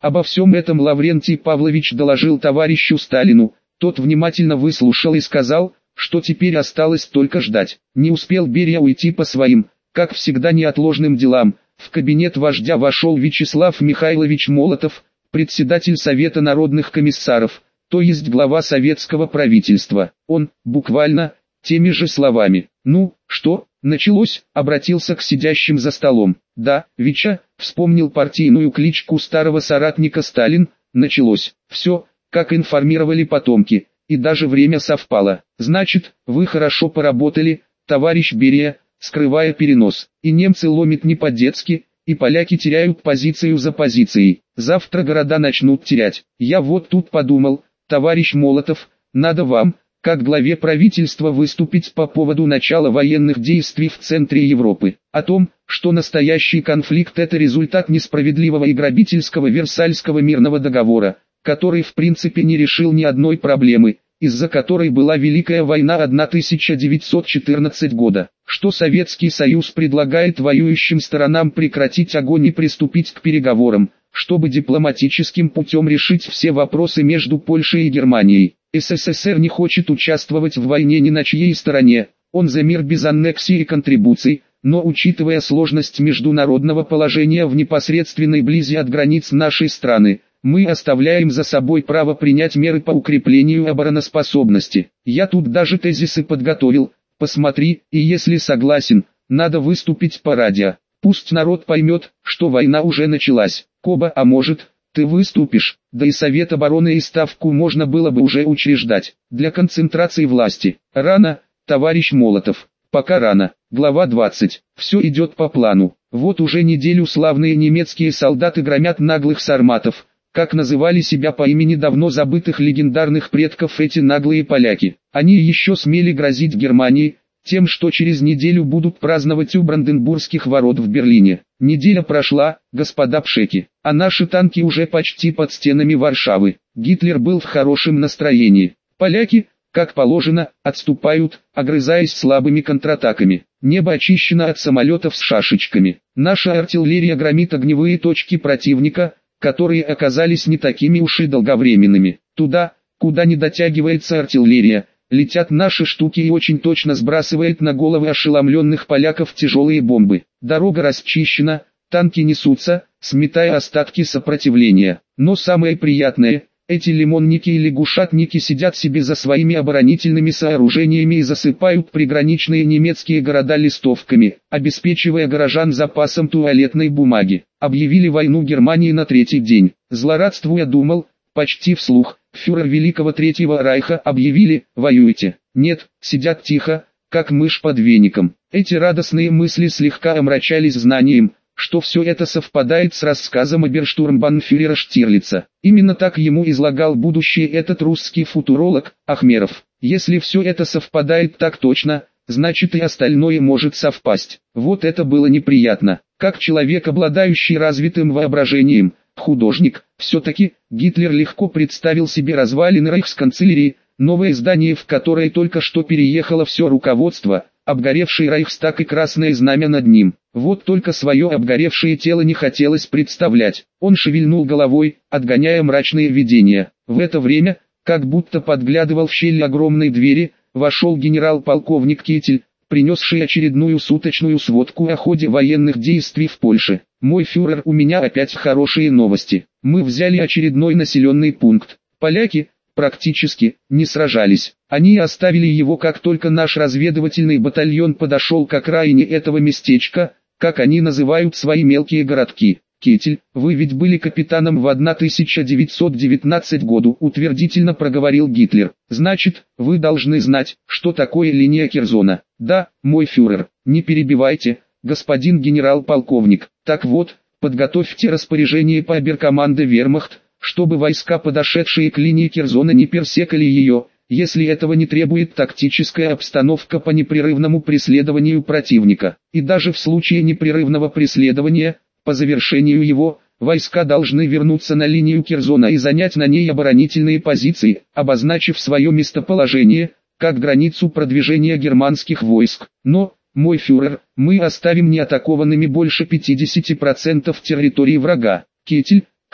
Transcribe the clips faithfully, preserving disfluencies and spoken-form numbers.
Обо всем этом Лаврентий Павлович доложил товарищу Сталину. Тот внимательно выслушал и сказал, что теперь осталось только ждать. Не успел Берия уйти по своим, как всегда, неотложным делам. В кабинет вождя вошел Вячеслав Михайлович Молотов, председатель Совета народных комиссаров, то есть глава советского правительства. Он, буквально, теми же словами: «Ну, что, началось?» обратился к сидящим за столом. «Да, Вича», вспомнил партийную кличку старого соратника Сталин, «началось. Все, как информировали потомки, и даже время совпало. Значит, вы хорошо поработали, товарищ Берия, скрывая перенос. И немцы ломят не по-детски, и поляки теряют позицию за позицией. Завтра города начнут терять. Я вот тут подумал, товарищ Молотов, надо вам, как главе правительства, выступить по поводу начала военных действий в центре Европы. О том, что настоящий конфликт – это результат несправедливого и грабительского Версальского мирного договора, который в принципе не решил ни одной проблемы, из-за которой была Великая война тысяча девятьсот четырнадцатого года, что Советский Союз предлагает воюющим сторонам прекратить огонь и приступить к переговорам, чтобы дипломатическим путем решить все вопросы между Польшей и Германией. СССР не хочет участвовать в войне ни на чьей стороне, он за мир без аннексий и контрибуций, но учитывая сложность международного положения в непосредственной близи от границ нашей страны, мы оставляем за собой право принять меры по укреплению обороноспособности. Я тут даже тезисы подготовил, посмотри, и если согласен, надо выступить по радио. Пусть народ поймет, что война уже началась. Коба, а может, ты выступишь, да и Совет обороны и Ставку можно было бы уже учреждать, для концентрации власти. Рано, товарищ Молотов, пока рано. Глава двадцать. Все идет по плану. Вот уже неделю славные немецкие солдаты громят наглых сарматов, как называли себя по имени давно забытых легендарных предков эти наглые поляки. Они еще смели грозить Германии тем, что через неделю будут праздновать у Бранденбургских ворот в Берлине. Неделя прошла, господа пшеки, а наши танки уже почти под стенами Варшавы. Гитлер был в хорошем настроении. Поляки, как положено, отступают, огрызаясь слабыми контратаками. Небо очищено от самолетов с шашечками. Наша артиллерия громит огневые точки противника, которые оказались не такими уж и долговременными. Туда, куда не дотягивается артиллерия, летят наши штуки и очень точно сбрасывает на головы ошеломленных поляков тяжелые бомбы. Дорога расчищена, танки несутся, сметая остатки сопротивления. Но самое приятное, эти лимонники и лягушатники сидят себе за своими оборонительными сооружениями и засыпают приграничные немецкие города листовками, обеспечивая горожан запасом туалетной бумаги. Объявили войну Германии на третий день. Злорадствуя думал, почти вслух, фюрер Великого Третьего Райха объявили: «Воюйте». Нет, сидят тихо, как мышь под веником. Эти радостные мысли слегка омрачались знанием, что все это совпадает с рассказом оберштурмбанфюрера Штирлица. Именно так ему излагал будущее этот русский футуролог, Ахмеров. Если все это совпадает так точно, значит и остальное может совпасть. Вот это было неприятно. Как человек, обладающий развитым воображением, художник, все-таки Гитлер легко представил себе развалины рейхсканцелярии, новое здание, в которое только что переехало все руководство, обгоревший Рейхстаг и красное знамя над ним. Вот только свое обгоревшее тело не хотелось представлять. Он шевельнул головой, отгоняя мрачные видения. В это время, как будто подглядывал в щель огромной двери, вошел генерал-полковник Кетель, принесший очередную суточную сводку о ходе военных действий в Польше. «Мой фюрер, у меня опять хорошие новости. Мы взяли очередной населенный пункт. Поляки практически не сражались. Они оставили его, как только наш разведывательный батальон подошел к окраине этого местечка, как они называют свои мелкие городки. Кетель, вы ведь были капитаном в тысяча девятьсот девятнадцатом году», утвердительно проговорил Гитлер. «Значит, вы должны знать, что такое линия Керзона». «Да, мой фюрер, не перебивайте, господин генерал-полковник. Так вот, подготовьте распоряжение по оберкоманде Вермахт, чтобы войска, подошедшие к линии Керзона, не персекали ее, если этого не требует тактическая обстановка по непрерывному преследованию противника. И даже в случае непрерывного преследования, по завершению его, войска должны вернуться на линию Керзона и занять на ней оборонительные позиции, обозначив свое местоположение, как границу продвижения германских войск. Но, мой фюрер, мы оставим неатакованными больше пятидесяти процентов территории врага. Кетель,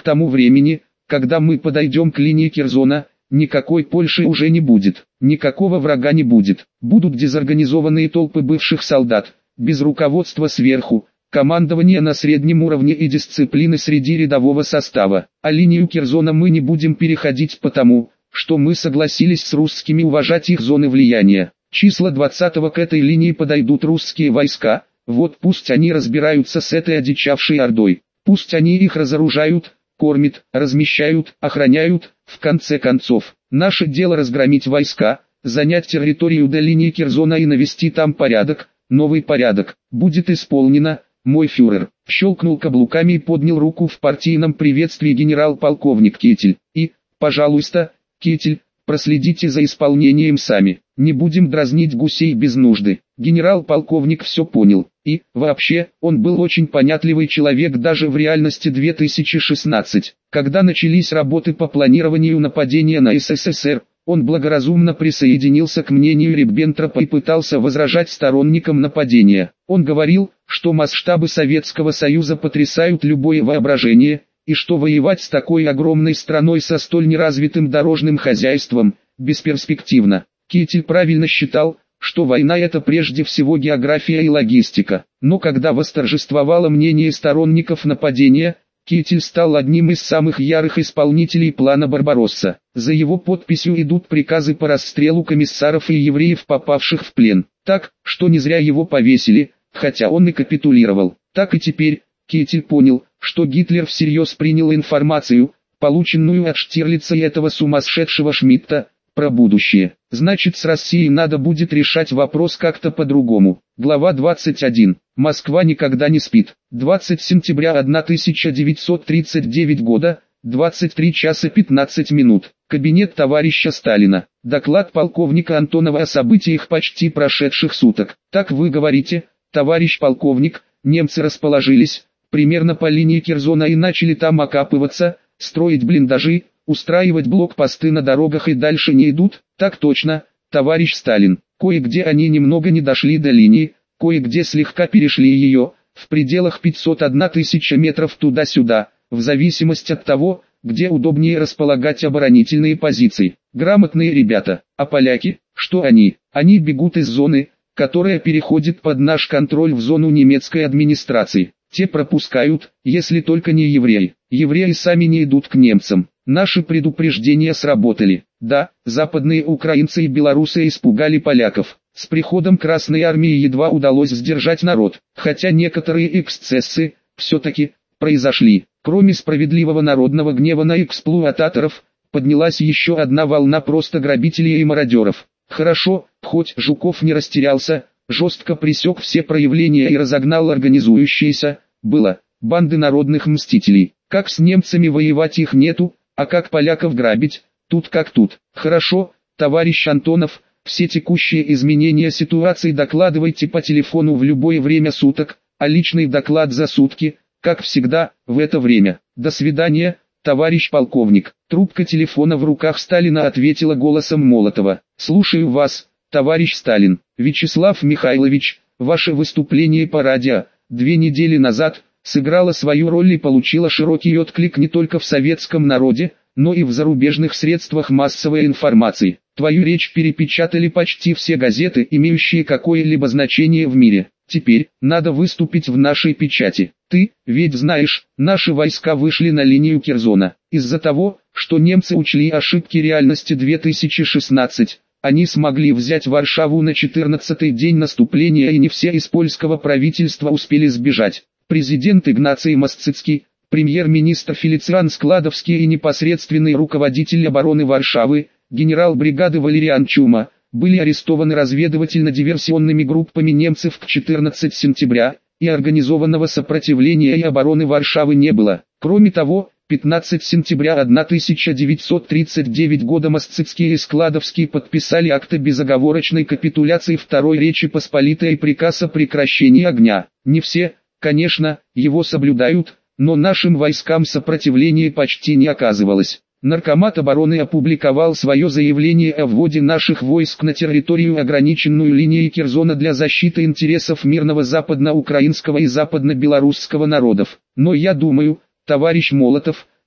К тому времени, когда мы подойдем к линии Керзона, никакой Польши уже не будет, никакого врага не будет. Будут дезорганизованные толпы бывших солдат, без руководства сверху, командования на среднем уровне и дисциплины среди рядового состава. А линию Керзона мы не будем переходить потому, что мы согласились с русскими уважать их зоны влияния. Числа двадцатого к этой линии подойдут русские войска, вот пусть они разбираются с этой одичавшей ордой, пусть они их разоружают, кормят, размещают, охраняют. В конце концов, наше дело разгромить войска, занять территорию до линии Керзона и навести там порядок. Новый порядок будет исполнено, мой фюрер. Щелкнул каблуками и поднял руку в партийном приветствии генерал-полковник Кетель. И, пожалуйста, Кетель, проследите за исполнением сами. Не будем дразнить гусей без нужды. Генерал-полковник все понял. И, вообще, он был очень понятливый человек даже в реальности две тысячи шестнадцать. Когда начались работы по планированию нападения на СССР, он благоразумно присоединился к мнению Риббентропа и пытался возражать сторонникам нападения. Он говорил, что масштабы Советского Союза потрясают любое воображение, и что воевать с такой огромной страной со столь неразвитым дорожным хозяйством бесперспективно. Кетель правильно считал, что война — это прежде всего география и логистика. Но когда восторжествовало мнение сторонников нападения, Кетель стал одним из самых ярых исполнителей плана Барбаросса. За его подписью идут приказы по расстрелу комиссаров и евреев, попавших в плен. Так, что не зря его повесили, хотя он и капитулировал. Так и теперь, Кетель понял, что Гитлер всерьез принял информацию, полученную от Штирлица и этого сумасшедшего Шмидта, про будущее. Значит, с Россией надо будет решать вопрос как-то по-другому. Глава двадцать один. Москва никогда не спит. двадцатого сентября тысяча девятьсот тридцать девятого года, двадцать три часа пятнадцать минут. Кабинет товарища Сталина. Доклад полковника Антонова о событиях почти прошедших суток. Так вы говорите, товарищ полковник, немцы расположились, примерно по линии Керзона и начали там окапываться, строить блиндажи, устраивать блокпосты на дорогах и дальше не идут? Так точно, товарищ Сталин. Кое-где они немного не дошли до линии, кое-где слегка перешли ее, в пределах пятьсот одна тысяча метров туда-сюда, в зависимости от того, где удобнее располагать оборонительные позиции. Грамотные ребята. А поляки, что они? Они бегут из зоны, которая переходит под наш контроль в зону немецкой администрации. Те пропускают, если только не евреи. Евреи сами не идут к немцам. Наши предупреждения сработали. Да, западные украинцы и белорусы испугали поляков. С приходом Красной Армии едва удалось сдержать народ. Хотя некоторые эксцессы, все-таки, произошли. Кроме справедливого народного гнева на эксплуататоров, поднялась еще одна волна просто грабителей и мародеров. Хорошо, хоть Жуков не растерялся, жестко пресек все проявления и разогнал организующиеся, было, банды народных мстителей. Как с немцами воевать их нету, а как поляков грабить, тут как тут. Хорошо, товарищ Антонов, все текущие изменения ситуации докладывайте по телефону в любое время суток, а личный доклад за сутки, как всегда, в это время. До свидания, товарищ полковник. Трубка телефона в руках Сталина ответила голосом Молотова. Слушаю вас, товарищ Сталин. Вячеслав Михайлович, ваше выступление по радио две недели назад сыграло свою роль и получило широкий отклик не только в советском народе, но и в зарубежных средствах массовой информации. Твою речь перепечатали почти все газеты, имеющие какое-либо значение в мире. Теперь, надо выступить в нашей печати. Ты, ведь знаешь, наши войска вышли на линию Керзона. Из-за того, что немцы учли ошибки реальности две тысячи шестнадцать, они смогли взять Варшаву на четырнадцатый день наступления, и не все из польского правительства успели сбежать. Президент Игнаций Мосцицкий, премьер-министр Фелициан Складовский и непосредственный руководитель обороны Варшавы, генерал бригады Валериан Чума, были арестованы разведывательно-диверсионными группами немцев к четырнадцатого сентября, и организованного сопротивления и обороны Варшавы не было. Кроме того, пятнадцатого сентября тысяча девятьсот тридцать девятого года Мосцицкий и Складовский подписали акты безоговорочной капитуляции Второй Речи Посполитой и приказ о прекращении огня. Не все, конечно, его соблюдают, но нашим войскам сопротивления почти не оказывалось. Наркомат обороны опубликовал свое заявление о вводе наших войск на территорию, ограниченную линией Керзона, для защиты интересов мирного западноукраинского и западно-белорусского народов. Но я думаю, товарищ Молотов,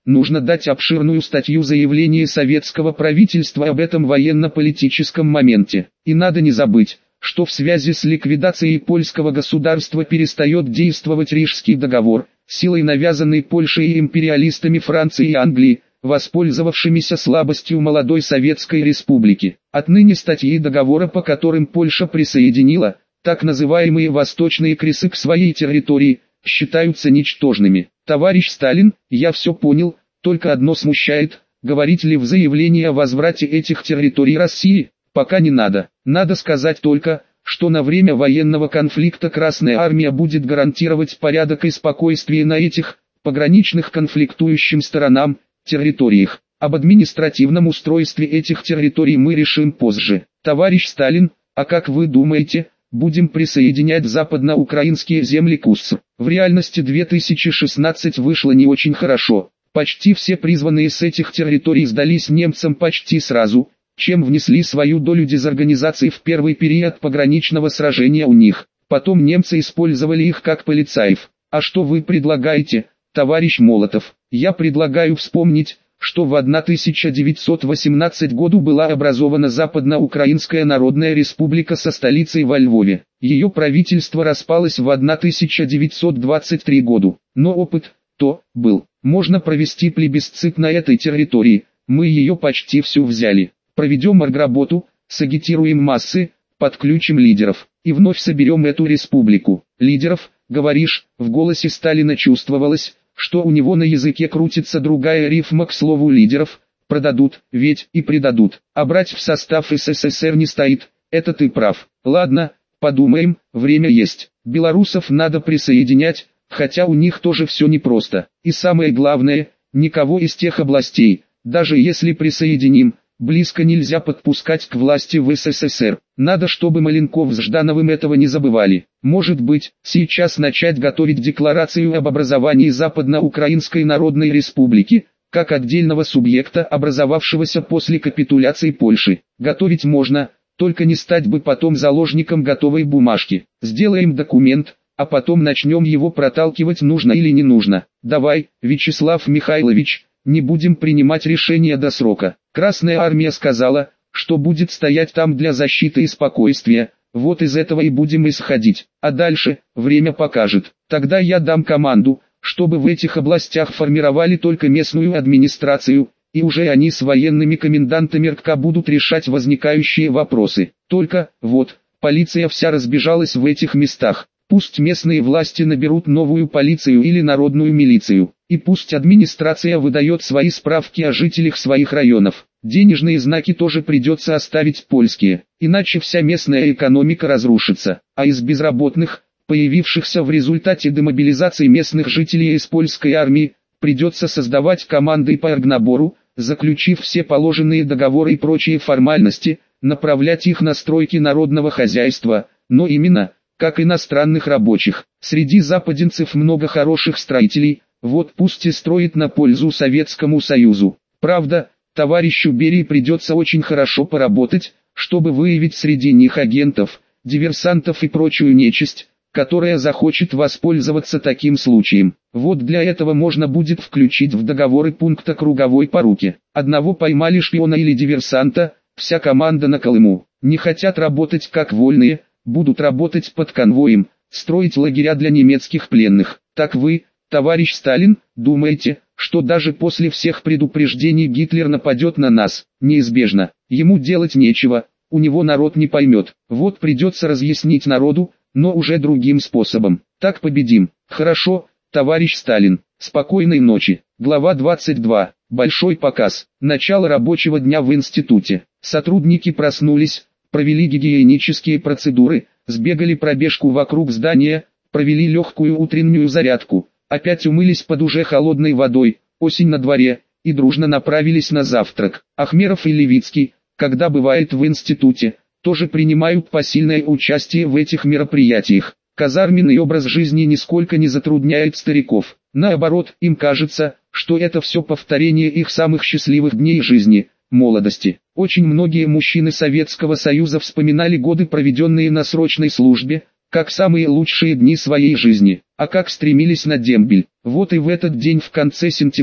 нужно дать обширную статью заявления советского правительства об этом военно-политическом моменте. И надо не забыть, что в связи с ликвидацией польского государства перестает действовать Рижский договор, силой навязанный Польшей и империалистами Франции и Англии, воспользовавшимися слабостью молодой Советской Республики. Отныне статьи договора, по которым Польша присоединила так называемые восточные кресы к своей территории, считаются ничтожными. Товарищ Сталин, я все понял, только одно смущает, говорить ли в заявлении о возврате этих территорий России, пока не надо. Надо сказать только, что на время военного конфликта Красная Армия будет гарантировать порядок и спокойствие на этих, пограничных конфликтующим сторонам, территориях. Об административном устройстве этих территорий мы решим позже. Товарищ Сталин, а как вы думаете, будем присоединять западноукраинские земли к УССР? В реальности две тысячи шестнадцать вышло не очень хорошо. Почти все призванные с этих территорий сдались немцам почти сразу, чем внесли свою долю дезорганизации в первый период пограничного сражения у них. Потом немцы использовали их как полицаев. А что вы предлагаете, товарищ Молотов? Я предлагаю вспомнить, что в тысяча девятьсот восемнадцатом году была образована Западноукраинская Народная Республика со столицей во Львове. Ее правительство распалось в тысяча девятьсот двадцать третьем году. Но опыт, то, был. Можно провести плебисцит на этой территории, мы ее почти всю взяли. Проведем оргработу, сагитируем массы, подключим лидеров, и вновь соберем эту республику. Лидеров, говоришь, в голосе Сталина чувствовалось, что у него на языке крутится другая рифма к слову лидеров, продадут, ведь и предадут, а брать в состав СССР не стоит, это ты прав. Ладно, подумаем, время есть, белорусов надо присоединять, хотя у них тоже все непросто. И самое главное, никого из тех областей, даже если присоединим, близко нельзя подпускать к власти в СССР. Надо, чтобы Маленков с Ждановым этого не забывали. Может быть, сейчас начать готовить декларацию об образовании Западноукраинской Народной Республики, как отдельного субъекта, образовавшегося после капитуляции Польши. Готовить можно, только не стать бы потом заложником готовой бумажки. Сделаем документ, а потом начнем его проталкивать, нужно или не нужно. Давай, Вячеслав Михайлович, не будем принимать решения до срока. Красная Армия сказала, что будет стоять там для защиты и спокойствия, вот из этого и будем исходить. А дальше, время покажет. Тогда я дам команду, чтобы в этих областях формировали только местную администрацию, и уже они с военными комендантами РК будут решать возникающие вопросы. Только, вот, полиция вся разбежалась в этих местах. Пусть местные власти наберут новую полицию или народную милицию, и пусть администрация выдает свои справки о жителях своих районов. Денежные знаки тоже придется оставить польские, иначе вся местная экономика разрушится, а из безработных, появившихся в результате демобилизации местных жителей из польской армии, придется создавать команды по оргнабору, заключив все положенные договоры и прочие формальности, направлять их на стройки народного хозяйства, но именно – как иностранных рабочих. Среди западенцев много хороших строителей, вот пусть и строит на пользу Советскому Союзу. Правда, товарищу Берии придется очень хорошо поработать, чтобы выявить среди них агентов, диверсантов и прочую нечисть, которая захочет воспользоваться таким случаем. Вот для этого можно будет включить в договоры пункт о круговой поруке. Одного поймали шпиона или диверсанта, вся команда на Колыму. Не хотят работать как вольные, будут работать под конвоем, строить лагеря для немецких пленных. Так вы, товарищ Сталин, думаете, что даже после всех предупреждений Гитлер нападет на нас? Неизбежно. Ему делать нечего, у него народ не поймет. Вот придется разъяснить народу, но уже другим способом. Так победим. Хорошо, товарищ Сталин. Спокойной ночи. Глава двадцать два. Большой показ. Начало рабочего дня в институте. Сотрудники проснулись, провели гигиенические процедуры, сбегали пробежку вокруг здания, провели легкую утреннюю зарядку, опять умылись под уже холодной водой, осень на дворе, и дружно направились на завтрак. Ахмеров и Левицкий, когда бывает в институте, тоже принимают посильное участие в этих мероприятиях. Казарменный образ жизни нисколько не затрудняет стариков. Наоборот, им кажется, что это все повторение их самых счастливых дней жизни, молодости. Очень многие мужчины Советского Союза вспоминали годы, проведенные на срочной службе, как самые лучшие дни своей жизни, а как стремились на дембель. Вот и в этот день в конце сентября,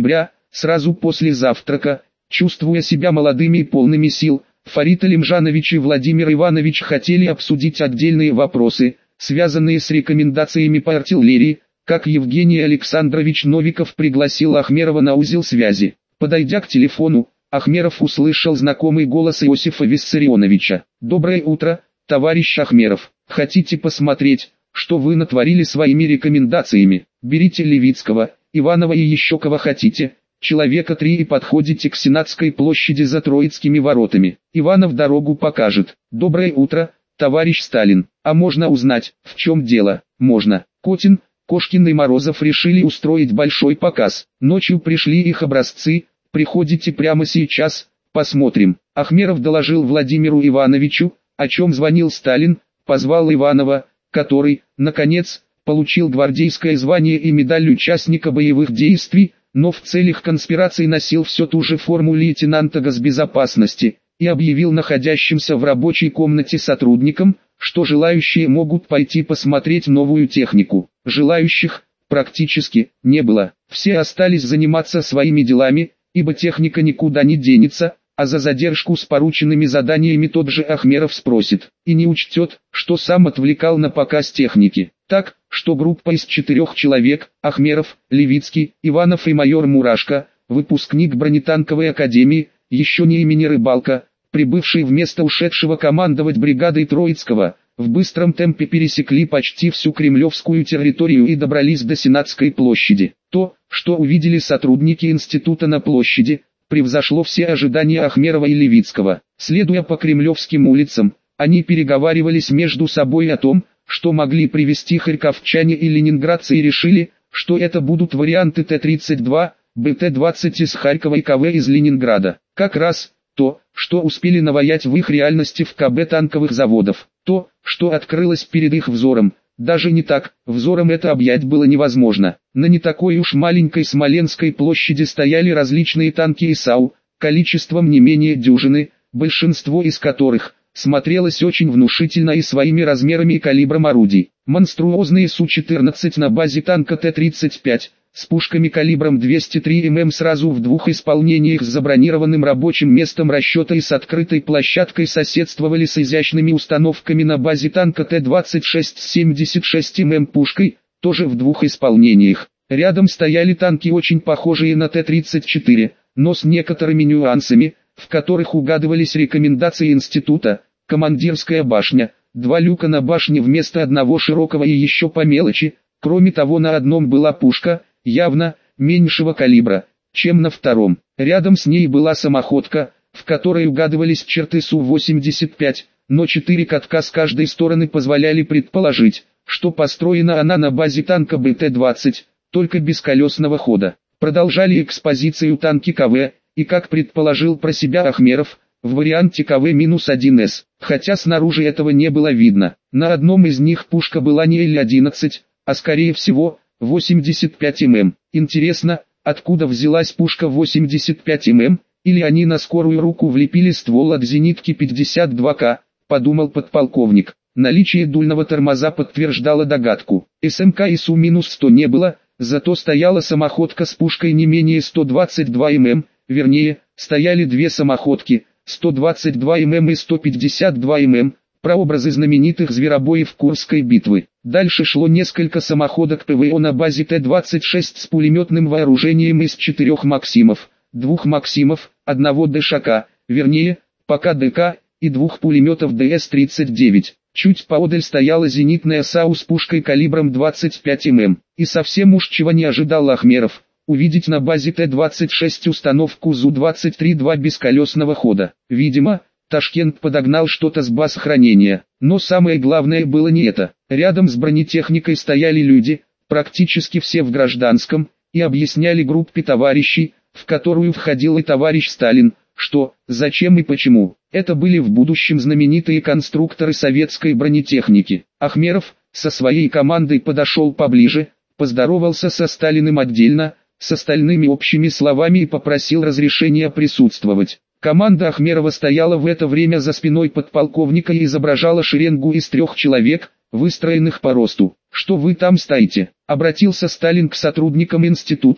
Сразу после завтрака, чувствуя себя молодыми и полными сил, Фарид Алимжанович и Владимир Иванович хотели обсудить отдельные вопросы, связанные с рекомендациями по артиллерии, как Евгений Александрович Новиков пригласил Ахмерова на узел связи. Подойдя к телефону, Ахмеров услышал знакомый голос Иосифа Виссарионовича. «Доброе утро, товарищ Ахмеров. Хотите посмотреть, что вы натворили своими рекомендациями? Берите Левицкого, Иванова и еще кого хотите, человека три, и подходите к Сенатской площади за Троицкими воротами. Иванов дорогу покажет. Доброе утро, товарищ Сталин. А можно узнать, в чем дело?» «Можно. Котин, Кошкин и Морозов решили устроить большой показ. Ночью пришли их образцы. Приходите прямо сейчас, посмотрим». Ахмеров доложил Владимиру Ивановичу, о чем звонил Сталин, позвал Иванова, который, наконец, получил гвардейское звание и медаль участника боевых действий, но в целях конспирации носил все ту же форму лейтенанта госбезопасности, и объявил находящимся в рабочей комнате сотрудникам, что желающие могут пойти посмотреть новую технику. Желающих, практически, не было. Все остались заниматься своими делами, ибо техника никуда не денется, а за задержку с порученными заданиями тот же Ахмеров спросит, и не учтет, что сам отвлекал на показ техники. Так, что группа из четырех человек, Ахмеров, Левицкий, Иванов и майор Мурашко, выпускник бронетанковой академии, еще не имени Рыбалка, прибывший вместо ушедшего командовать бригадой Троицкого, в быстром темпе пересекли почти всю кремлевскую территорию и добрались до Сенатской площади. То, что увидели сотрудники института на площади, превзошло все ожидания Ахмерова и Левицкого. Следуя по кремлевским улицам, они переговаривались между собой о том, что могли привезти харьковчане и ленинградцы, и решили, что это будут варианты Т тридцать два, Б Т двадцать из Харькова и К В из Ленинграда. Как раз то, что успели наваять в их реальности в К Б танковых заводов. То, что открылось перед их взором. Даже не так, взором это объять было невозможно. На не такой уж маленькой Смоленской площади стояли различные танки и САУ, количеством не менее дюжины, большинство из которых смотрелось очень внушительно и своими размерами и калибром орудий. Монструозные Су четырнадцать на базе танка Т тридцать пять, с пушками калибром двести три миллиметра сразу в двух исполнениях с забронированным рабочим местом расчета и с открытой площадкой соседствовали с изящными установками на базе танка Т двадцать шесть с семьдесят шесть миллиметров пушкой, тоже в двух исполнениях. Рядом стояли танки очень похожие на Т тридцать четыре, но с некоторыми нюансами, в которых угадывались рекомендации института: командирская башня, два люка на башне вместо одного широкого и еще по мелочи. Кроме того, на одном была пушка, явно, меньшего калибра, чем на втором. Рядом с ней была самоходка, в которой угадывались черты Су восемьдесят пять, но четыре катка с каждой стороны позволяли предположить, что построена она на базе танка Б Т двадцать, только без колесного хода. Продолжали экспозицию танки К В, и, как предположил про себя Ахмеров, в варианте К В один С, хотя снаружи этого не было видно. На одном из них пушка была не Л одиннадцать, а скорее всего, восемьдесят пять миллиметров. Интересно, откуда взялась пушка восемьдесят пять миллиметров, или они на скорую руку влепили ствол от зенитки пятьдесят два К, подумал подполковник. Наличие дульного тормоза подтверждало догадку. С М К и Су сто не было, зато стояла самоходка с пушкой не менее сто двадцать два миллиметра, вернее, стояли две самоходки, сто двадцать два миллиметра и сто пятьдесят два миллиметра, прообразы знаменитых зверобоев Курской битвы. Дальше шло несколько самоходок П В О на базе Т двадцать шесть с пулеметным вооружением из четырех Максимов, двух Максимов, одного Д Ш К, вернее, пока Д К, и двух пулеметов Д С тридцать девять. Чуть поодаль стояла зенитная САУ с пушкой калибром двадцать пять миллиметров. И совсем уж чего не ожидал Ахмеров, увидеть на базе Т двадцать шесть установку Зу двадцать три два без колесного хода. Видимо, Ташкент подогнал что-то с баз хранения. Но самое главное было не это. Рядом с бронетехникой стояли люди, практически все в гражданском, и объясняли группе товарищей, в которую входил и товарищ Сталин, что, зачем и почему. Это были в будущем знаменитые конструкторы советской бронетехники. Ахмеров со своей командой подошел поближе, поздоровался со Сталиным отдельно, с остальными общими словами и попросил разрешения присутствовать. Команда Ахмерова стояла в это время за спиной подполковника и изображала шеренгу из трех человек, выстроенных по росту. «Что вы там стоите?» — обратился Сталин к сотрудникам института,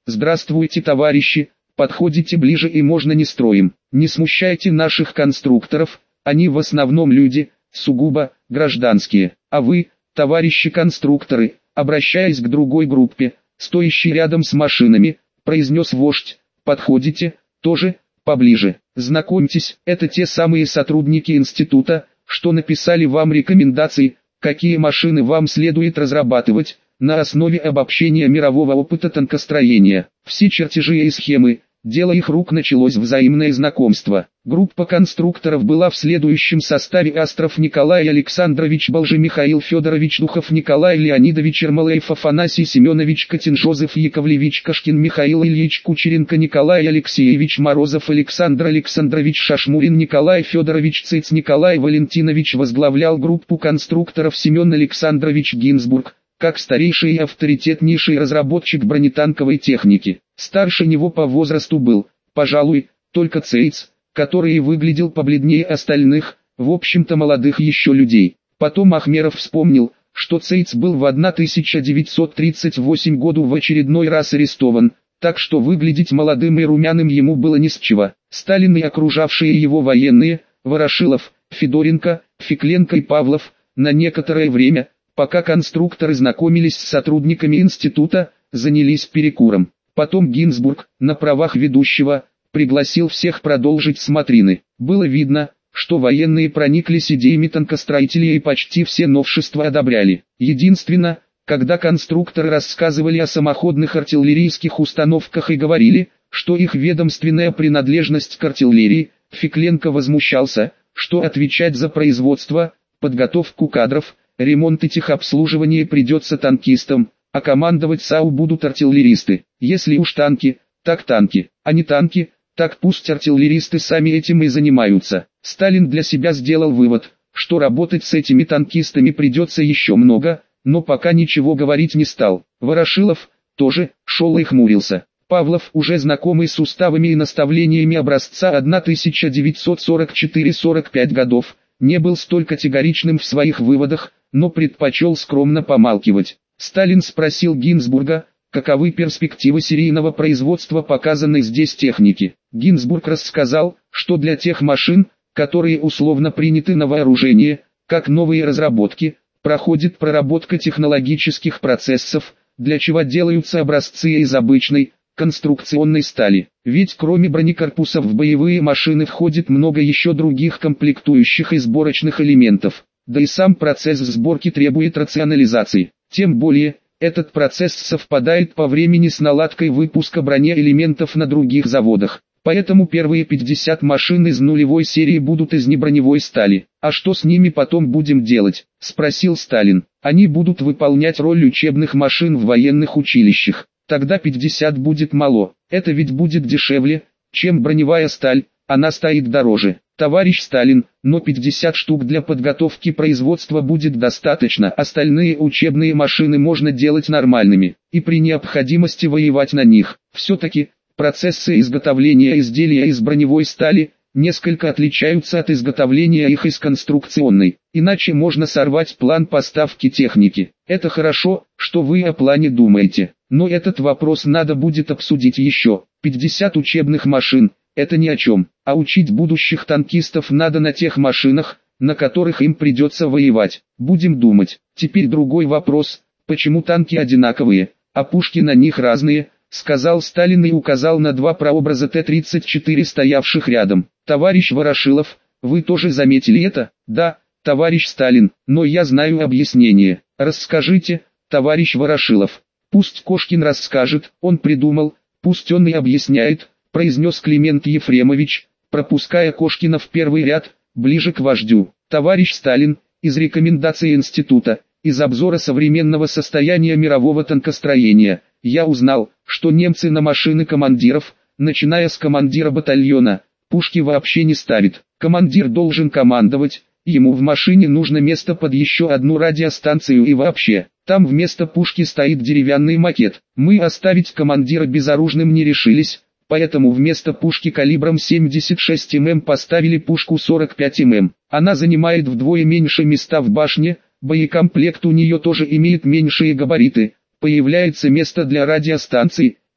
Здравствуйте, товарищи, подходите ближе и можно не строим. Не смущайте наших конструкторов, они в основном люди, сугубо, гражданские. А вы, товарищи конструкторы, обращаясь к другой группе, стоящей рядом с машинами, произнес вождь, подходите, тоже, поближе. Знакомьтесь, это те самые сотрудники института, что написали вам рекомендации, какие машины вам следует разрабатывать, на основе обобщения мирового опыта танкостроения. Все чертежи и схемы, дело их рук началось взаимное знакомство. Группа конструкторов была в следующем составе: Астров Николай Александрович, Балжи Михаил Федорович, Духов Николай Леонидович, Ермолаев Афанасий Семенович, Катин Жозеф Яковлевич, Кашкин Михаил Ильич, Кучеренко Николай Алексеевич, Морозов Александр Александрович, Шашмурин Николай Федорович, Цейц Николай Валентинович. Возглавлял группу конструкторов Семен Александрович Гинзбург, как старейший и авторитетнейший разработчик бронетанковой техники. Старше него по возрасту был, пожалуй, только Цейц, который и выглядел побледнее остальных, в общем-то молодых еще людей. Потом Ахмеров вспомнил, что Цейц был в тысяча девятьсот тридцать восьмом году в очередной раз арестован, так что выглядеть молодым и румяным ему было не с чего. Сталин и окружавшие его военные, Ворошилов, Федоренко, Фекленко и Павлов, на некоторое время, пока конструкторы знакомились с сотрудниками института, занялись перекуром. Потом Гинзбург, на правах ведущего, пригласил всех продолжить смотрины. Было видно, что военные прониклись идеями танкостроителей и почти все новшества одобряли. Единственно, когда конструкторы рассказывали о самоходных артиллерийских установках и говорили, что их ведомственная принадлежность к артиллерии, Фекленко возмущался, что отвечать за производство, подготовку кадров, ремонт и техобслуживание придется танкистам, а командовать САУ будут артиллеристы. Если уж танки, так танки, а не танки, так пусть артиллеристы сами этим и занимаются. Сталин для себя сделал вывод, что работать с этими танкистами придется еще много, но пока ничего говорить не стал. Ворошилов тоже шел и хмурился. Павлов, уже знакомый с уставами и наставлениями образца тысяча девятьсот сорок четыре сорок пять годов, не был столь категоричным в своих выводах, но предпочел скромно помалкивать. Сталин спросил Гинзбурга, каковы перспективы серийного производства показанной здесь техники. Гинзбург рассказал, что для тех машин, которые условно приняты на вооружение, как новые разработки, проходит проработка технологических процессов, для чего делаются образцы из обычной, конструкционной стали. Ведь кроме бронекорпусов в боевые машины входит много еще других комплектующих и сборочных элементов. Да и сам процесс сборки требует рационализации. Тем более, этот процесс совпадает по времени с наладкой выпуска бронеэлементов на других заводах. Поэтому первые пятьдесят машин из нулевой серии будут из неброневой стали. А что с ними потом будем делать? Спросил Сталин. Они будут выполнять роль учебных машин в военных училищах. Тогда пятьдесят будет мало. Это ведь будет дешевле, чем броневая сталь, она стоит дороже. Товарищ Сталин, но пятьдесят штук для подготовки производства будет достаточно. Остальные учебные машины можно делать нормальными, и при необходимости воевать на них. Все-таки, процессы изготовления изделия из броневой стали, несколько отличаются от изготовления их из конструкционной. Иначе можно сорвать план поставки техники. Это хорошо, что вы о плане думаете, но этот вопрос надо будет обсудить еще. пятьдесят учебных машин. Это ни о чем, а учить будущих танкистов надо на тех машинах, на которых им придется воевать. Будем думать. Теперь другой вопрос, почему танки одинаковые, а пушки на них разные, сказал Сталин и указал на два прообраза Т тридцать четыре, стоявших рядом. Товарищ Ворошилов, вы тоже заметили это? Да, товарищ Сталин, но я знаю объяснение. Расскажите, товарищ Ворошилов. Пусть Кошкин расскажет, он придумал, пусть он и объясняет, произнес Климент Ефремович, пропуская Кошкина в первый ряд, ближе к вождю. Товарищ Сталин, из рекомендаций института, из обзора современного состояния мирового танкостроения, я узнал, что немцы на машины командиров, начиная с командира батальона, пушки вообще не ставят. Командир должен командовать, ему в машине нужно место под еще одну радиостанцию и вообще, там вместо пушки стоит деревянный макет. Мы оставить командира безоружным не решились. Поэтому вместо пушки калибром семьдесят шесть миллиметров поставили пушку сорок пять миллиметров. Она занимает вдвое меньше места в башне, боекомплект у нее тоже имеет меньшие габариты, появляется место для радиостанций,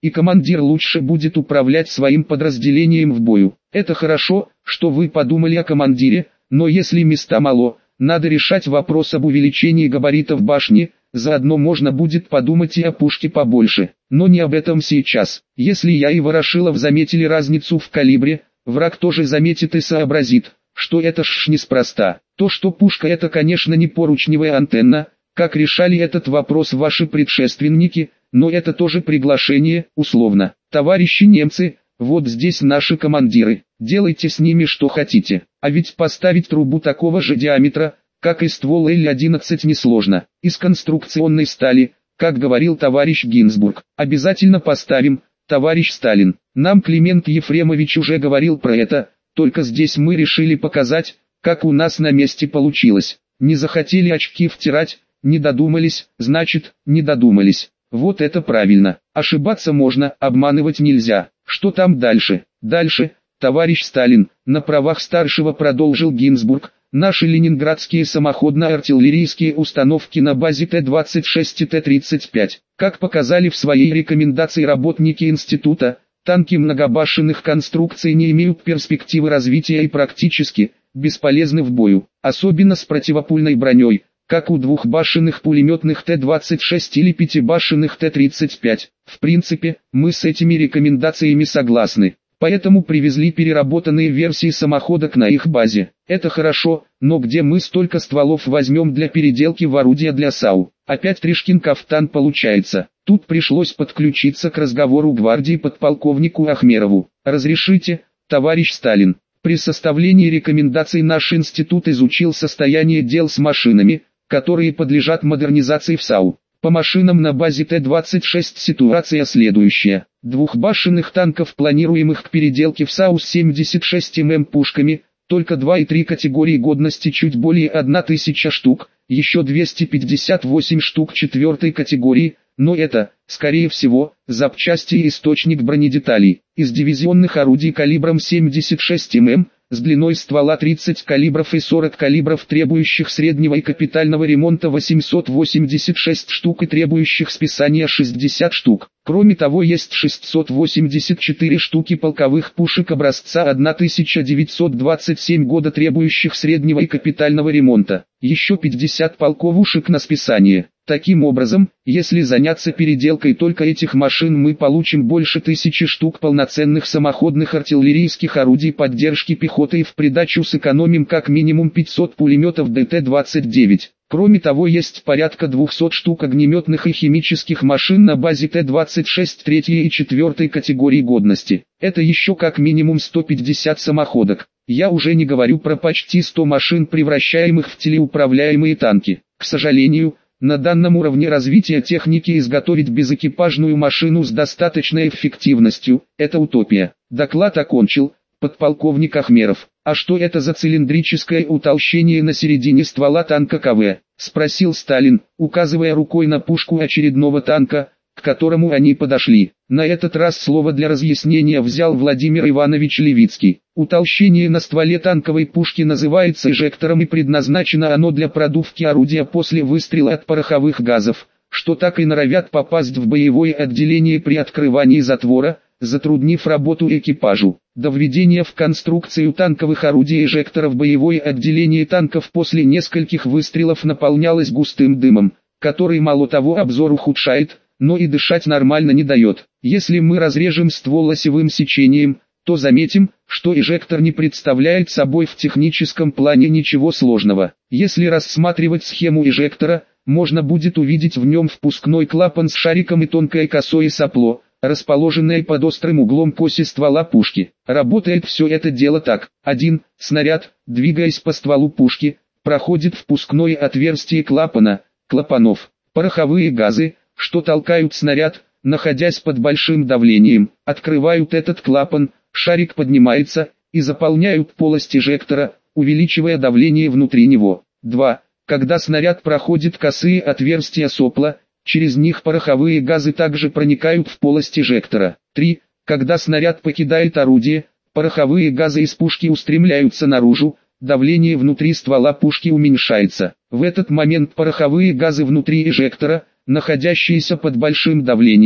и командир лучше будет управлять своим подразделением в бою. Это хорошо, что вы подумали о командире, но если места мало, надо решать вопрос об увеличении габаритов башни, заодно можно будет подумать и о пушке побольше. Но не об этом сейчас. Если я и Ворошилов заметили разницу в калибре, враг тоже заметит и сообразит, что это ж неспроста. То, что пушка это, конечно, не поручневая антенна, как решали этот вопрос ваши предшественники, но это тоже приглашение, условно. Товарищи немцы, вот здесь наши командиры, делайте с ними что хотите. А ведь поставить трубу такого же диаметра, как и ствол Л одиннадцать, несложно. Из конструкционной стали, как говорил товарищ Гинзбург. Обязательно поставим, товарищ Сталин. Нам Климент Ефремович уже говорил про это, только здесь мы решили показать, как у нас на месте получилось. Не захотели очки втирать, не додумались, значит, не додумались. Вот это правильно. Ошибаться можно, обманывать нельзя. Что там дальше? Дальше, товарищ Сталин, на правах старшего продолжил Гинзбург, наши ленинградские самоходно-артиллерийские установки на базе Т двадцать шесть и Т тридцать пять. Как показали в своей рекомендации работники института, танки многобашенных конструкций не имеют перспективы развития и практически бесполезны в бою, особенно с противопульной броней, как у двухбашенных пулеметных Т двадцать шесть или пятибашенных Т тридцать пять. В принципе, мы с этими рекомендациями согласны, поэтому привезли переработанные версии самоходок на их базе. Это хорошо, но где мы столько стволов возьмем для переделки в орудия для САУ? Опять Тришкин кафтан получается. Тут пришлось подключиться к разговору гвардии подполковнику Ахмерову. Разрешите, товарищ Сталин. При составлении рекомендаций наш институт изучил состояние дел с машинами, которые подлежат модернизации в САУ. По машинам на базе Т двадцать шесть ситуация следующая. Двухбашенных танков, планируемых к переделке в САУ с семьдесят шесть миллиметров пушками, только два и три категории годности чуть более одна тысяча штук, еще двести пятьдесят восемь штук четвертой категории, но это, скорее всего, запчасти и источник бронедеталей. Из дивизионных орудий калибром семьдесят шесть миллиметров, с длиной ствола тридцать калибров и сорок калибров, требующих среднего и капитального ремонта восемьсот восемьдесят шесть штук и требующих списания шестьдесят штук. Кроме того, есть шестьсот восемьдесят четыре штуки полковых пушек образца тысяча девятьсот двадцать семь года, требующих среднего и капитального ремонта. Еще пятьдесят полковушек на списание. Таким образом, если заняться переделкой только этих машин, мы получим больше тысячи штук полноценных самоходных артиллерийских орудий поддержки пехоты и в придачу сэкономим как минимум пятьсот пулеметов Д Т двадцать девять. Кроме того, есть порядка двухсот штук огнеметных и химических машин на базе Т двадцать шесть третьей и четвертой категории годности. Это еще как минимум сто пятьдесят самоходок. Я уже не говорю про почти сто машин, превращаемых в телеуправляемые танки. К сожалению, на данном уровне развития техники изготовить безэкипажную машину с достаточной эффективностью – это утопия. Доклад окончил подполковник Ахмеров. «А что это за цилиндрическое утолщение на середине ствола танка К В?» – спросил Сталин, указывая рукой на пушку очередного танка, к которому они подошли. На этот раз слово для разъяснения взял Владимир Иванович Левицкий. Утолщение на стволе танковой пушки называется эжектором, и предназначено оно для продувки орудия после выстрела от пороховых газов, что так и норовят попасть в боевое отделение при открывании затвора, затруднив работу экипажу. До введения в конструкцию танковых орудий эжекторов боевое отделение танков после нескольких выстрелов наполнялось густым дымом, который мало того обзор ухудшает, но и дышать нормально не дает. Если мы разрежем ствол осевым сечением, то заметим, что эжектор не представляет собой в техническом плане ничего сложного. Если рассматривать схему эжектора, можно будет увидеть в нем впускной клапан с шариком и тонкое косое сопло, расположенное под острым углом к оси ствола пушки. Работает все это дело так. один. Снаряд, двигаясь по стволу пушки, проходит впускное отверстие клапана, клапанов. Пороховые газы, что толкают снаряд, находясь под большим давлением, открывают этот клапан, шарик поднимается и заполняют полость эжектора, увеличивая давление внутри него. два. Когда снаряд проходит косые отверстия сопла, через них пороховые газы также проникают в полость эжектора. три. Когда снаряд покидает орудие, пороховые газы из пушки устремляются наружу, давление внутри ствола пушки уменьшается. В этот момент пороховые газы внутри эжектора, находящиеся под большим давлением,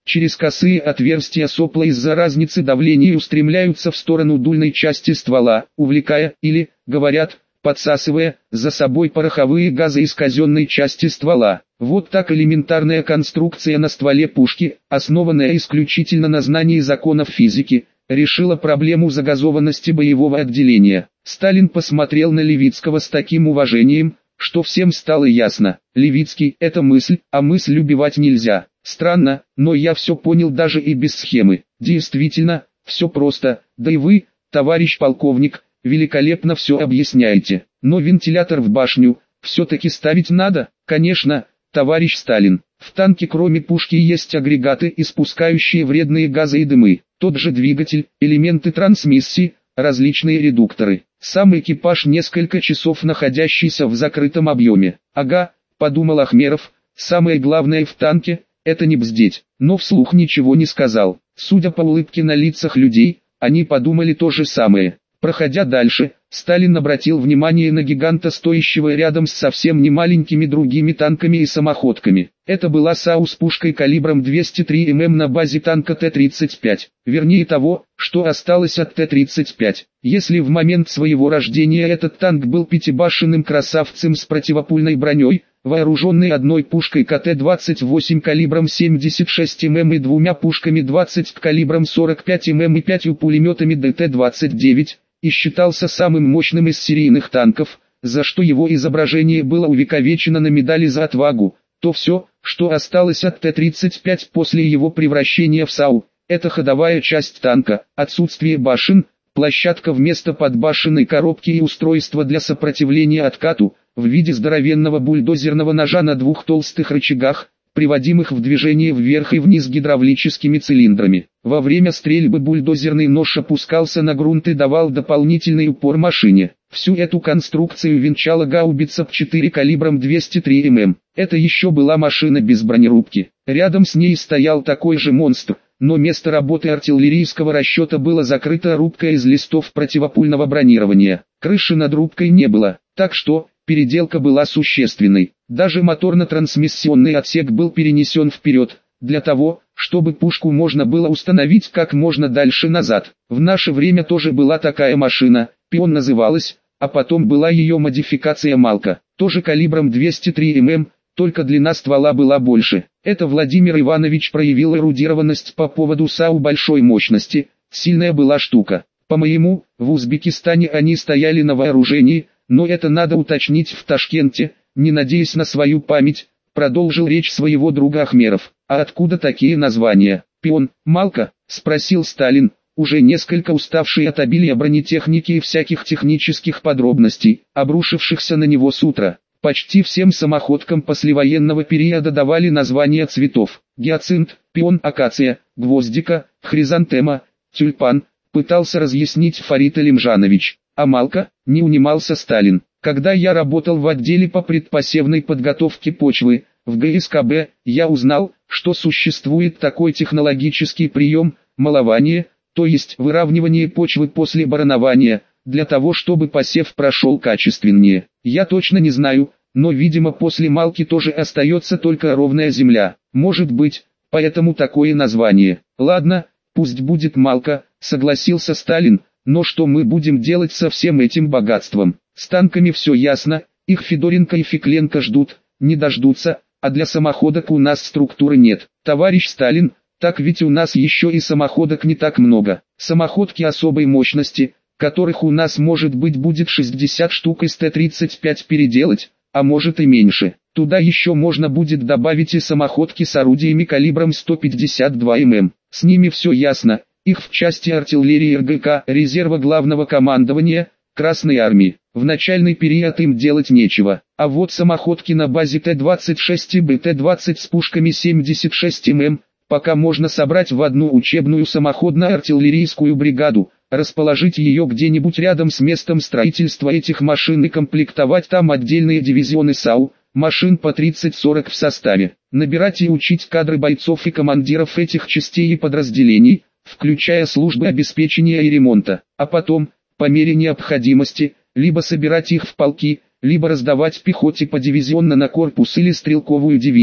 через косые отверстия сопла из-за разницы давления устремляются в сторону дульной части ствола, увлекая, или, говорят, подсасывая, за собой пороховые газы из казенной части ствола. Вот так элементарная конструкция на стволе пушки, основанная исключительно на знании законов физики, решила проблему загазованности боевого отделения. Сталин посмотрел на Левицкого с таким уважением, что всем стало ясно. Левицкий – это мысль, а мысль убивать нельзя. Странно, но я все понял даже и без схемы. Действительно, все просто, да и вы, товарищ полковник, великолепно все объясняете. Но вентилятор в башню все-таки ставить надо? Конечно, товарищ Сталин. В танке кроме пушки есть агрегаты, испускающие вредные газы и дымы. Тот же двигатель, элементы трансмиссии, различные редукторы. Сам экипаж несколько часов находящийся в закрытом объеме. Ага, подумал Ахмеров, самое главное в танке – это не бздеть. Но вслух ничего не сказал. Судя по улыбке на лицах людей, они подумали то же самое. Проходя дальше, Сталин обратил внимание на гиганта, стоящего рядом с совсем немаленькими другими танками и самоходками. Это была САУ с пушкой калибром двести три миллиметра на базе танка Т тридцать пять, вернее того, что осталось от Т тридцать пять. Если в момент своего рождения этот танк был пятибашенным красавцем с противопульной броней, вооруженный одной пушкой К Т двадцать восемь калибром семьдесят шесть миллиметров и двумя пушками двадцать калибром сорок пять миллиметров и пятью пулеметами Д Т двадцать девять, и считался самым мощным из серийных танков, за что его изображение было увековечено на медали за отвагу, то все, что осталось от Т тридцать пять после его превращения в САУ, это ходовая часть танка, отсутствие башен, площадка вместо подбашенной коробки и устройство для сопротивления откату, в виде здоровенного бульдозерного ножа на двух толстых рычагах, приводимых в движение вверх и вниз гидравлическими цилиндрами. Во время стрельбы бульдозерный нож опускался на грунт и давал дополнительный упор машине. Всю эту конструкцию венчала гаубица П четыре калибром двести три миллиметра. Это еще была машина без бронерубки. Рядом с ней стоял такой же монстр, но место работы артиллерийского расчета было закрыто рубкой из листов противопульного бронирования. Крыши над рубкой не было, так что переделка была существенной. Даже моторно-трансмиссионный отсек был перенесен вперед, для того, чтобы пушку можно было установить как можно дальше назад. В наше время тоже была такая машина, «Пион» называлась, а потом была ее модификация «Малка», тоже калибром двести три миллиметра, только длина ствола была больше. Это Владимир Иванович проявил эрудированность по поводу САУ большой мощности, сильная была штука. По-моему, в Узбекистане они стояли на вооружении, но это надо уточнить в Ташкенте, не надеясь на свою память, продолжил речь своего друга Ахмеров. А откуда такие названия? «Пион», «Малка», спросил Сталин, уже несколько уставший от обилия бронетехники и всяких технических подробностей, обрушившихся на него с утра. Почти всем самоходкам послевоенного периода давали названия цветов: гиацинт, пион, акация, гвоздика, хризантема, тюльпан, пытался разъяснить Фарид Алимжанович. А Малка, не унимался Сталин. Когда я работал в отделе по предпосевной подготовке почвы, в Г С К Б, я узнал, что существует такой технологический прием – малование, то есть выравнивание почвы после баранования, для того чтобы посев прошел качественнее. Я точно не знаю, но видимо после Малки тоже остается только ровная земля. Может быть, поэтому такое название. Ладно, пусть будет Малка, согласился Сталин, но что мы будем делать со всем этим богатством? С танками все ясно, их Федоренко и Фекленко ждут, не дождутся, а для самоходок у нас структуры нет. Товарищ Сталин, так ведь у нас еще и самоходок не так много. Самоходки особой мощности, которых у нас может быть будет шестьдесят штук из Т тридцать пять переделать, а может и меньше. Туда еще можно будет добавить и самоходки с орудиями калибром сто пятьдесят два миллиметра. С ними все ясно, их в части артиллерии Р Г К, резерва главного командования, Красной армии. В начальный период им делать нечего, а вот самоходки на базе Т двадцать шесть и Б Т двадцать с пушками семьдесят шесть миллиметров, пока можно собрать в одну учебную самоходно-артиллерийскую бригаду, расположить ее где-нибудь рядом с местом строительства этих машин и комплектовать там отдельные дивизионы САУ, машин по тридцать-сорок в составе, набирать и учить кадры бойцов и командиров этих частей и подразделений, включая службы обеспечения и ремонта, а потом, по мере необходимости, либо собирать их в полки, либо раздавать пехоте подивизионно на корпус или стрелковую дивизию.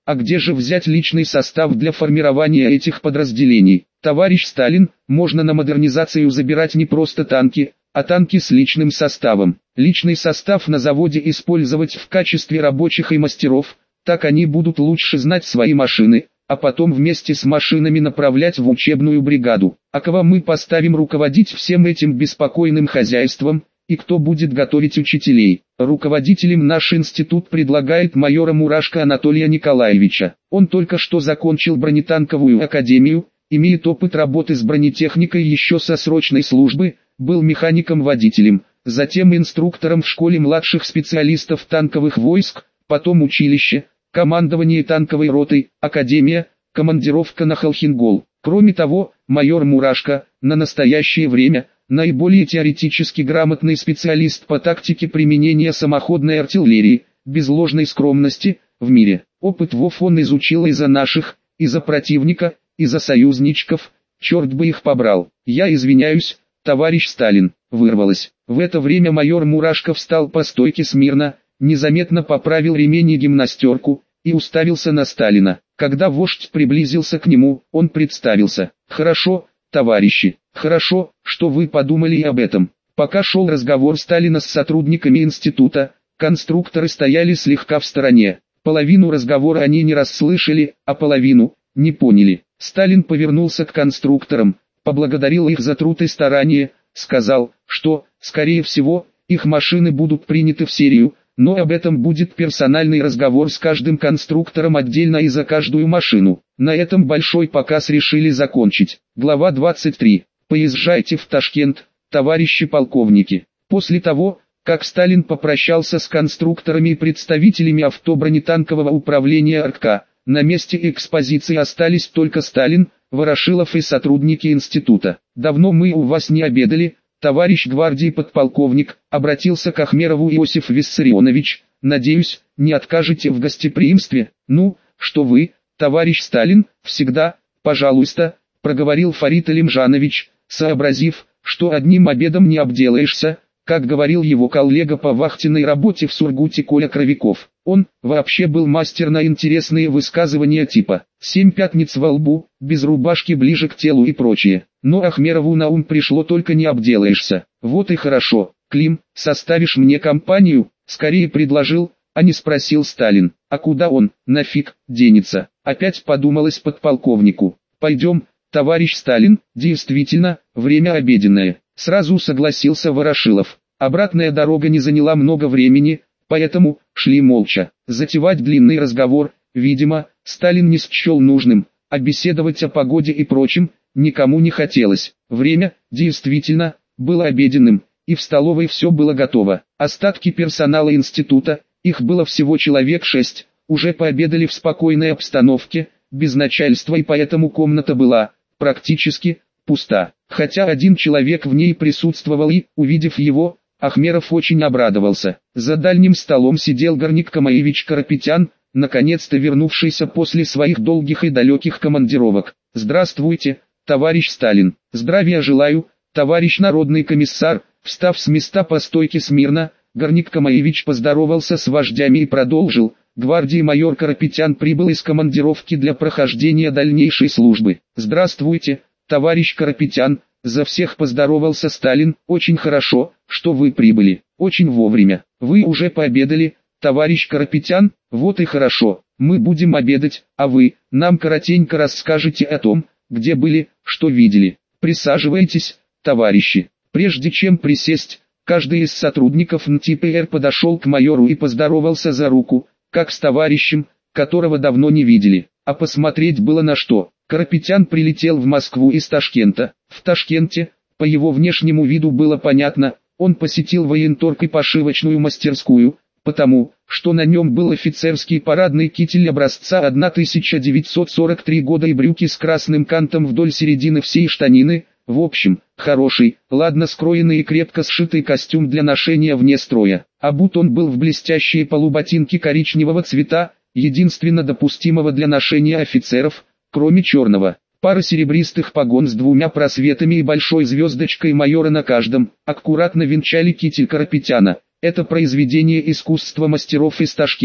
А где же взять личный состав для формирования этих подразделений? Товарищ Сталин, можно на модернизацию забирать не просто танки, а танки с личным составом. Личный состав на заводе использовать в качестве рабочих и мастеров, так они будут лучше знать свои машины, а потом вместе с машинами направлять в учебную бригаду. А кого мы поставим руководить всем этим беспокойным хозяйством, и кто будет готовить учителей? Руководителем наш институт предлагает майора Мурашко Анатолия Николаевича. Он только что закончил бронетанковую академию, имеет опыт работы с бронетехникой еще со срочной службы, был механиком-водителем, затем инструктором в школе младших специалистов танковых войск, потом училище, командование танковой ротой, академия, командировка на Холхенгол. Кроме того, майор Мурашко, на настоящее время, наиболее теоретически грамотный специалист по тактике применения самоходной артиллерии, без ложной скромности, в мире. Опыт ВОФ он изучил из-за наших, из-за противника, из-за союзничков, черт бы их побрал. Я извиняюсь, товарищ Сталин, вырвалось. В это время майор Мурашко встал по стойке смирно, незаметно поправил ремень и гимнастерку, и уставился на Сталина. Когда вождь приблизился к нему, он представился. «Хорошо, товарищи, хорошо, что вы подумали и об этом». Пока шел разговор Сталина с сотрудниками института, конструкторы стояли слегка в стороне. Половину разговора они не расслышали, а половину – не поняли. Сталин повернулся к конструкторам, поблагодарил их за труд и старания, сказал, что, скорее всего, их машины будут приняты в серию, но об этом будет персональный разговор с каждым конструктором отдельно и за каждую машину. На этом большой показ решили закончить. Глава двадцать три. Поезжайте в Ташкент, товарищи полковники. После того, как Сталин попрощался с конструкторами и представителями автобронетанкового управления РК, на месте экспозиции остались только Сталин, Ворошилов и сотрудники института. «Давно мы у вас не обедали, товарищ гвардии подполковник», обратился к Ахмерову Иосиф Виссарионович, «надеюсь, не откажете в гостеприимстве?» «Ну, что вы, товарищ Сталин, всегда, пожалуйста», проговорил Фарид Алимжанович, сообразив, что одним обедом не обделаешься, как говорил его коллега по вахтенной работе в Сургуте Коля Кровяков. Он, вообще был мастер на интересные высказывания типа «семь пятниц во лбу», «без рубашки ближе к телу» и прочее. Но Ахмерову на ум пришло только «не обделаешься». Вот и хорошо. «Клим, составишь мне компанию?» Скорее предложил, а не спросил Сталин. А куда он, нафиг, денется? Опять подумалось подполковнику. «Пойдем, товарищ Сталин, действительно, время обеденное». Сразу согласился Ворошилов. Обратная дорога не заняла много времени, поэтому шли молча. Затевать длинный разговор, видимо, Сталин не счел нужным, а беседовать о погоде и прочем никому не хотелось. Время, действительно, было обеденным, и в столовой все было готово. Остатки персонала института, их было всего человек шесть, уже пообедали в спокойной обстановке, без начальства, и поэтому комната была, практически, пуста. Хотя один человек в ней присутствовал и, увидев его, Ахмеров очень обрадовался. За дальним столом сидел Горник Камаевич Карапетян, наконец-то вернувшийся после своих долгих и далеких командировок. «Здравствуйте, товарищ Сталин». «Здравия желаю, товарищ народный комиссар». Встав с места по стойке смирно, Горник Камаевич поздоровался с вождями и продолжил. Гвардии майор Карапетян прибыл из командировки для прохождения дальнейшей службы. «Здравствуйте, товарищ Карапетян», за всех поздоровался Сталин. «Очень хорошо, что вы прибыли, очень вовремя. Вы уже пообедали, товарищ Карапетян?» «Вот и хорошо, мы будем обедать, а вы, нам коротенько расскажете о том, где были, что видели. Присаживайтесь, товарищи». Прежде чем присесть, каждый из сотрудников эн тэ пэ эр подошел к майору и поздоровался за руку, как с товарищем, которого давно не видели. А посмотреть было на что. Карапетян прилетел в Москву из Ташкента. В Ташкенте, по его внешнему виду было понятно, он посетил военторг и пошивочную мастерскую, потому, что на нем был офицерский парадный китель образца тысяча девятьсот сорок третьего года и брюки с красным кантом вдоль середины всей штанины, в общем, хороший, ладно скроенный и крепко сшитый костюм для ношения вне строя. Обут он был в блестящие полуботинки коричневого цвета, единственно допустимого для ношения офицеров, кроме черного. Пара серебристых погон с двумя просветами и большой звездочкой майора на каждом, аккуратно венчали китель Карапетяна. Это произведение искусства мастеров из Ташкента.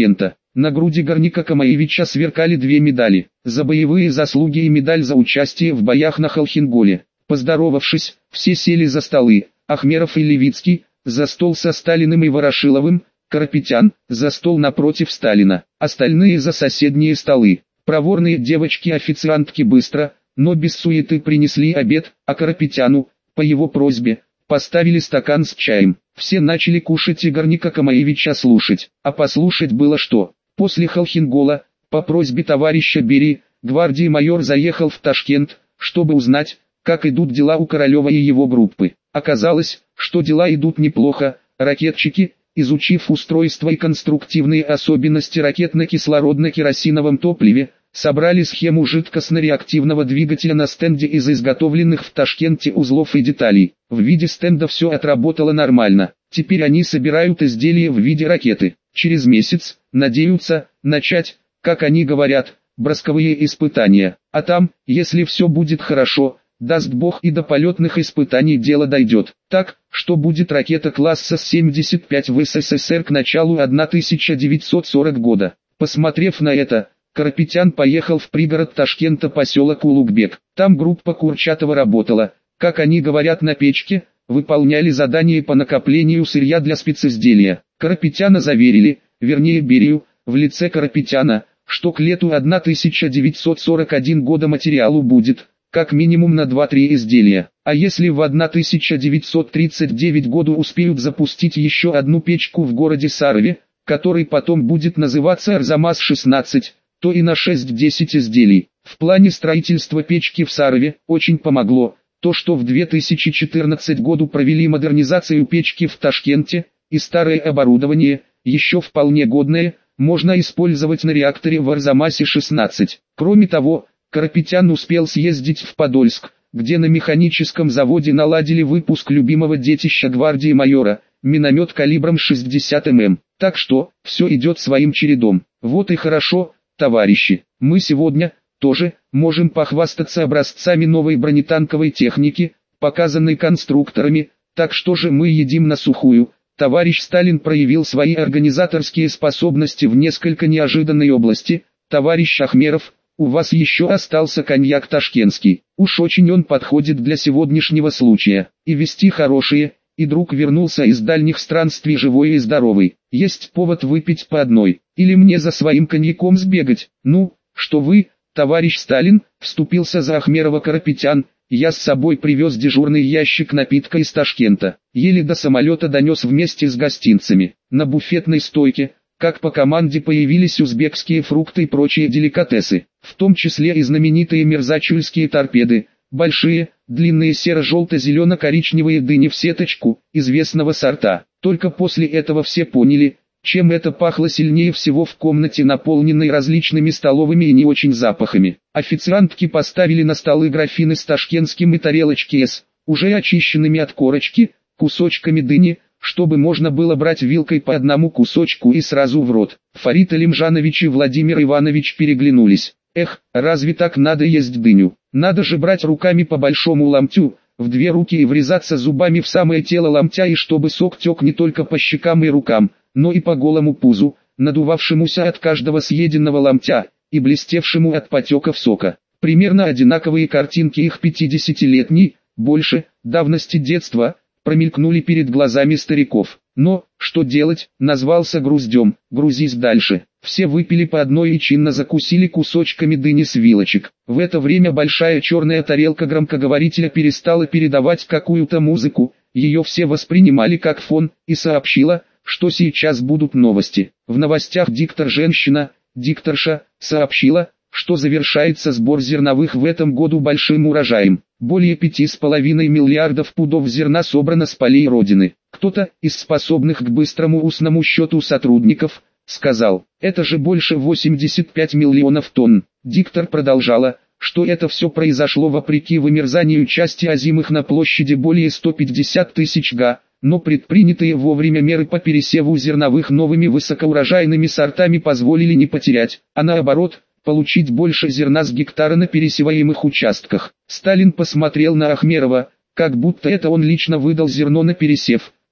На груди Горняка Камаевича сверкали две медали. За боевые заслуги и медаль за участие в боях на Холхенголе. Поздоровавшись, все сели за столы. Ахмеров и Левицкий, за стол со Сталиным и Ворошиловым, Карапетян, за стол напротив Сталина, остальные за соседние столы. Проворные девочки-официантки быстро, но без суеты принесли обед, а Карапетяну, по его просьбе, поставили стакан с чаем. Все начали кушать и Горняка Камаевича слушать. А послушать было что? После Холхенгола, по просьбе товарища Берии, гвардии майор заехал в Ташкент, чтобы узнать, как идут дела у Королева и его группы. Оказалось, что дела идут неплохо. Ракетчики, изучив устройство и конструктивные особенности ракет на кислородно-керосиновом топливе, собрали схему жидкостно-реактивного двигателя на стенде из изготовленных в Ташкенте узлов и деталей. В виде стенда все отработало нормально. Теперь они собирают изделия в виде ракеты. Через месяц, надеются, начать, как они говорят, бросковые испытания. А там, если все будет хорошо, даст Бог, и до полетных испытаний дело дойдет. Так, что будет ракета класса С семьдесят пять в СССР к началу тысяча девятьсот сорок года. Посмотрев на это, Карапетян поехал в пригород Ташкента, поселок Улугбек. Там группа Курчатова работала, как они говорят, на печке, выполняли задания по накоплению сырья для специзделия. Карапетяна заверили, вернее Берию, в лице Карапетяна, что к лету тысяча девятьсот сорок первого года материалу будет, как минимум на два-три изделия. А если в тысяча девятьсот тридцать девятом году успеют запустить еще одну печку в городе Сарове, который потом будет называться Арзамас шестнадцать, то и на шесть-десять изделий. В плане строительства печки в Сарове очень помогло то, что в две тысячи четырнадцатом году провели модернизацию печки в Ташкенте, и старое оборудование, еще вполне годное, можно использовать на реакторе в Арзамасе шестнадцать. Кроме того, Карапетян успел съездить в Подольск, где на механическом заводе наладили выпуск любимого детища гвардии майора, миномет калибром шестьдесят миллиметров. Так что, все идет своим чередом. Вот и хорошо, товарищи, мы сегодня, тоже, можем похвастаться образцами новой бронетанковой техники, показанной конструкторами. Так что же мы едим на сухую? Товарищ Сталин проявил свои организаторские способности в несколько неожиданной области. Товарищ Ахмеров, у вас еще остался коньяк ташкентский. Уж очень он подходит для сегодняшнего случая. И вести хорошие, и друг вернулся из дальних странствий живой и здоровый. Есть повод выпить по одной. Или мне за своим коньяком сбегать? Ну, что вы, товарищ Сталин, вступился за Ахмерова Карапетян. Я с собой привез дежурный ящик напитка из Ташкента. Еле до самолета донес вместе с гостинцами. На буфетной стойке, как по команде, появились узбекские фрукты и прочие деликатесы, в том числе и знаменитые мерзачульские торпеды, большие, длинные серо-желто-зелено-коричневые дыни в сеточку, известного сорта. Только после этого все поняли, чем это пахло сильнее всего в комнате, наполненной различными столовыми и не очень запахами. Официантки поставили на столы графины с ташкентским и тарелочки с, уже очищенными от корочки, кусочками дыни, чтобы можно было брать вилкой по одному кусочку и сразу в рот. Фарид Алимжанович и Владимир Иванович переглянулись. Эх, разве так надо есть дыню? Надо же брать руками по большому ломтю, в две руки, и врезаться зубами в самое тело ломтя, и чтобы сок тек не только по щекам и рукам, но и по голому пузу, надувавшемуся от каждого съеденного ломтя, и блестевшему от потеков сока. Примерно одинаковые картинки их пятидесятилетней, больше, давности детства, промелькнули перед глазами стариков. Но, что делать, назвался груздем, грузись дальше. Все выпили по одной и чинно закусили кусочками дыни с вилочек. В это время большая черная тарелка громкоговорителя перестала передавать какую-то музыку, ее все воспринимали как фон, и сообщила, что сейчас будут новости. В новостях диктор-женщина, дикторша, сообщила, что завершается сбор зерновых в этом году большим урожаем. Более пяти с половиной миллиардов пудов зерна собрано с полей Родины. Кто-то из способных к быстрому устному счету сотрудников сказал, это же больше восемьдесят пять миллионов тонн. Диктор продолжала, что это все произошло вопреки вымерзанию части озимых на площади более ста пятидесяти тысяч га, но предпринятые вовремя меры по пересеву зерновых новыми высокоурожайными сортами позволили не потерять, а наоборот, получить больше зерна с гектара на пересеваемых участках. Сталин посмотрел на Ахмерова, как будто это он лично выдал зерно на пересев,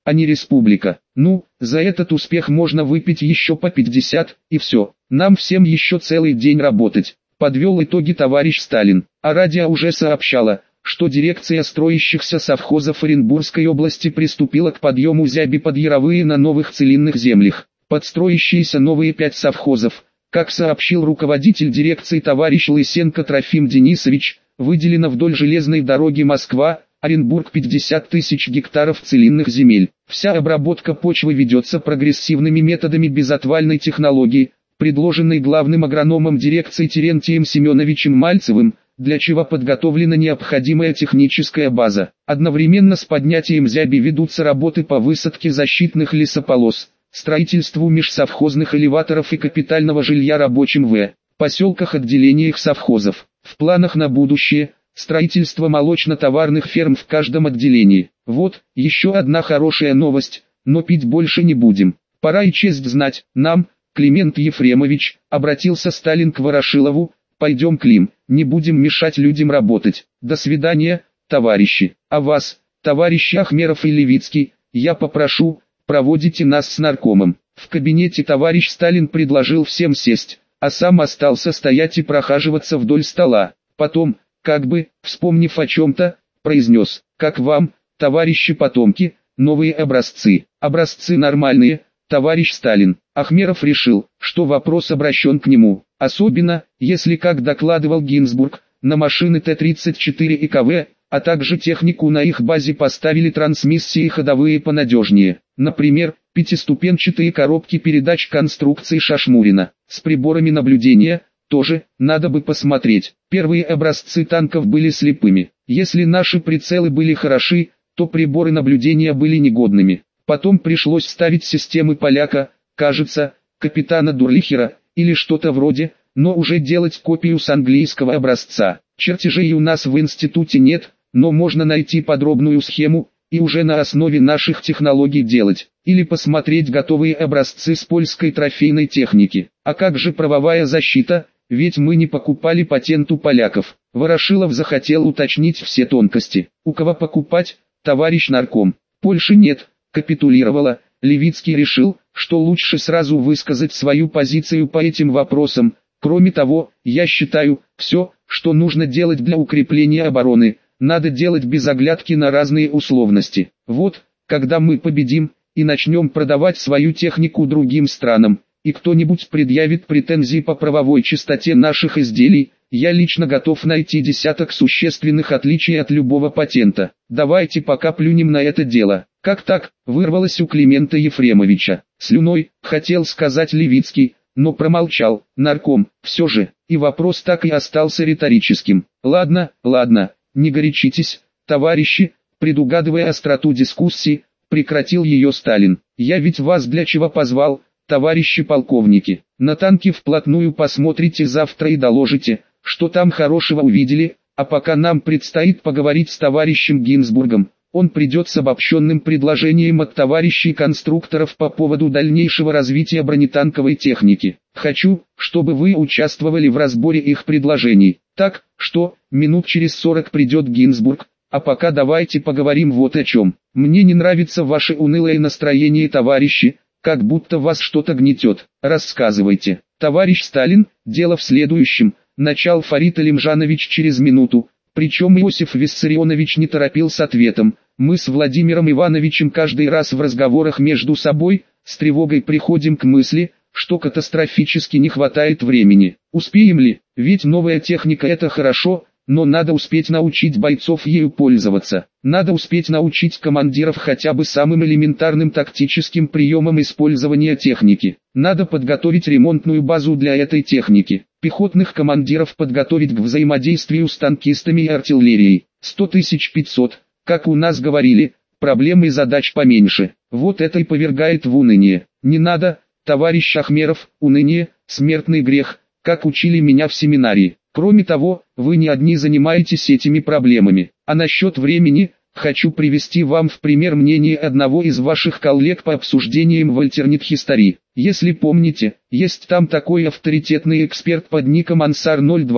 а не республика. Ну, за этот успех можно выпить еще по пятьдесят, и все. Нам всем еще целый день работать. Подвел итоги товарищ Сталин. А радио уже сообщало, что дирекция строящихся совхозов Оренбургской области приступила к подъему зяби под яровые на новых целинных землях. Под строящиеся новые пять совхозов, как сообщил руководитель дирекции товарищ Лысенко Трофим Денисович, выделено вдоль железной дороги Москва-Оренбург пятьдесят тысяч гектаров целинных земель. Вся обработка почвы ведется прогрессивными методами безотвальной технологии, предложенной главным агрономом дирекции Терентием Семеновичем Мальцевым, для чего подготовлена необходимая техническая база. Одновременно с поднятием зяби ведутся работы по высадке защитных лесополос, строительству межсовхозных элеваторов и капитального жилья рабочим в поселках отделениях совхозов. В планах на будущее – строительство молочно-товарных ферм в каждом отделении. Вот, еще одна хорошая новость, но пить больше не будем. Пора и честь знать, нам, Климент Ефремович, обратился Сталин к Ворошилову, пойдем, Клим, не будем мешать людям работать. До свидания, товарищи. А вас, товарищи Ахмеров и Левицкий, я попрошу, проводите нас с наркомом. В кабинете товарищ Сталин предложил всем сесть, а сам остался стоять и прохаживаться вдоль стола. Потом, как бы, вспомнив о чем-то, произнес: как вам, товарищи потомки, новые образцы? Образцы нормальные, товарищ Сталин. Ахмеров решил, что вопрос обращен к нему, особенно, если, как докладывал Гинзбург, на машины Т тридцать четыре и К В, а также технику на их базе поставили трансмиссии ходовые понадежнее. Например, пятиступенчатые коробки передач конструкции Шашмурина. С приборами наблюдения, тоже, надо бы посмотреть. Первые образцы танков были слепыми. Если наши прицелы были хороши, то приборы наблюдения были негодными. Потом пришлось ставить системы поляка, кажется, капитана Дурлихера, или что-то вроде, но уже делать копию с английского образца. Чертежей у нас в институте нет, но можно найти подробную схему, и уже на основе наших технологий делать, или посмотреть готовые образцы с польской трофейной техники. А как же правовая защита, ведь мы не покупали патент у поляков. Ворошилов захотел уточнить все тонкости. У кого покупать, товарищ нарком? Польши нет, капитулировала. Левицкий решил, что лучше сразу высказать свою позицию по этим вопросам. Кроме того, я считаю, все, что нужно делать для укрепления обороны, надо делать без оглядки на разные условности. Вот, когда мы победим, и начнем продавать свою технику другим странам, и кто-нибудь предъявит претензии по правовой чистоте наших изделий, я лично готов найти десяток существенных отличий от любого патента. Давайте пока плюнем на это дело. Как так, вырвалось у Климента Ефремовича. Слюной, хотел сказать Левицкий, но промолчал. Нарком, все же, и вопрос так и остался риторическим. Ладно, ладно, не горячитесь, товарищи, предугадывая остроту дискуссии, прекратил ее Сталин. Я ведь вас для чего позвал, товарищи полковники? На танки вплотную посмотрите завтра и доложите, что там хорошего увидели, а пока нам предстоит поговорить с товарищем Гинзбургом. Он придет с обобщенным предложением от товарищей конструкторов по поводу дальнейшего развития бронетанковой техники. Хочу, чтобы вы участвовали в разборе их предложений. Так, что, минут через сорок придет Гинзбург, а пока давайте поговорим вот о чем. Мне не нравится ваше унылое настроение, товарищи, как будто вас что-то гнетет. Рассказывайте. Товарищ Сталин, дело в следующем, начал Фарид Алимжанович через минуту. Причем Иосиф Виссарионович не торопил с ответом. Мы с Владимиром Ивановичем каждый раз в разговорах между собой, с тревогой приходим к мысли, что катастрофически не хватает времени. Успеем ли? Ведь новая техника это хорошо, но надо успеть научить бойцов ею пользоваться. Надо успеть научить командиров хотя бы самым элементарным тактическим приемам использования техники. Надо подготовить ремонтную базу для этой техники. Пехотных командиров подготовить к взаимодействию с танкистами и артиллерией. сто тысяч пятьсот, как у нас говорили, проблем и задач поменьше. Вот это и повергает в уныние. Не надо, товарищ Ахмеров, уныние, смертный грех, как учили меня в семинарии. Кроме того, вы не одни занимаетесь этими проблемами. А насчет времени, хочу привести вам в пример мнение одного из ваших коллег по обсуждениям в Alternate History. Если помните, есть там такой авторитетный эксперт под ником Ансар ноль два,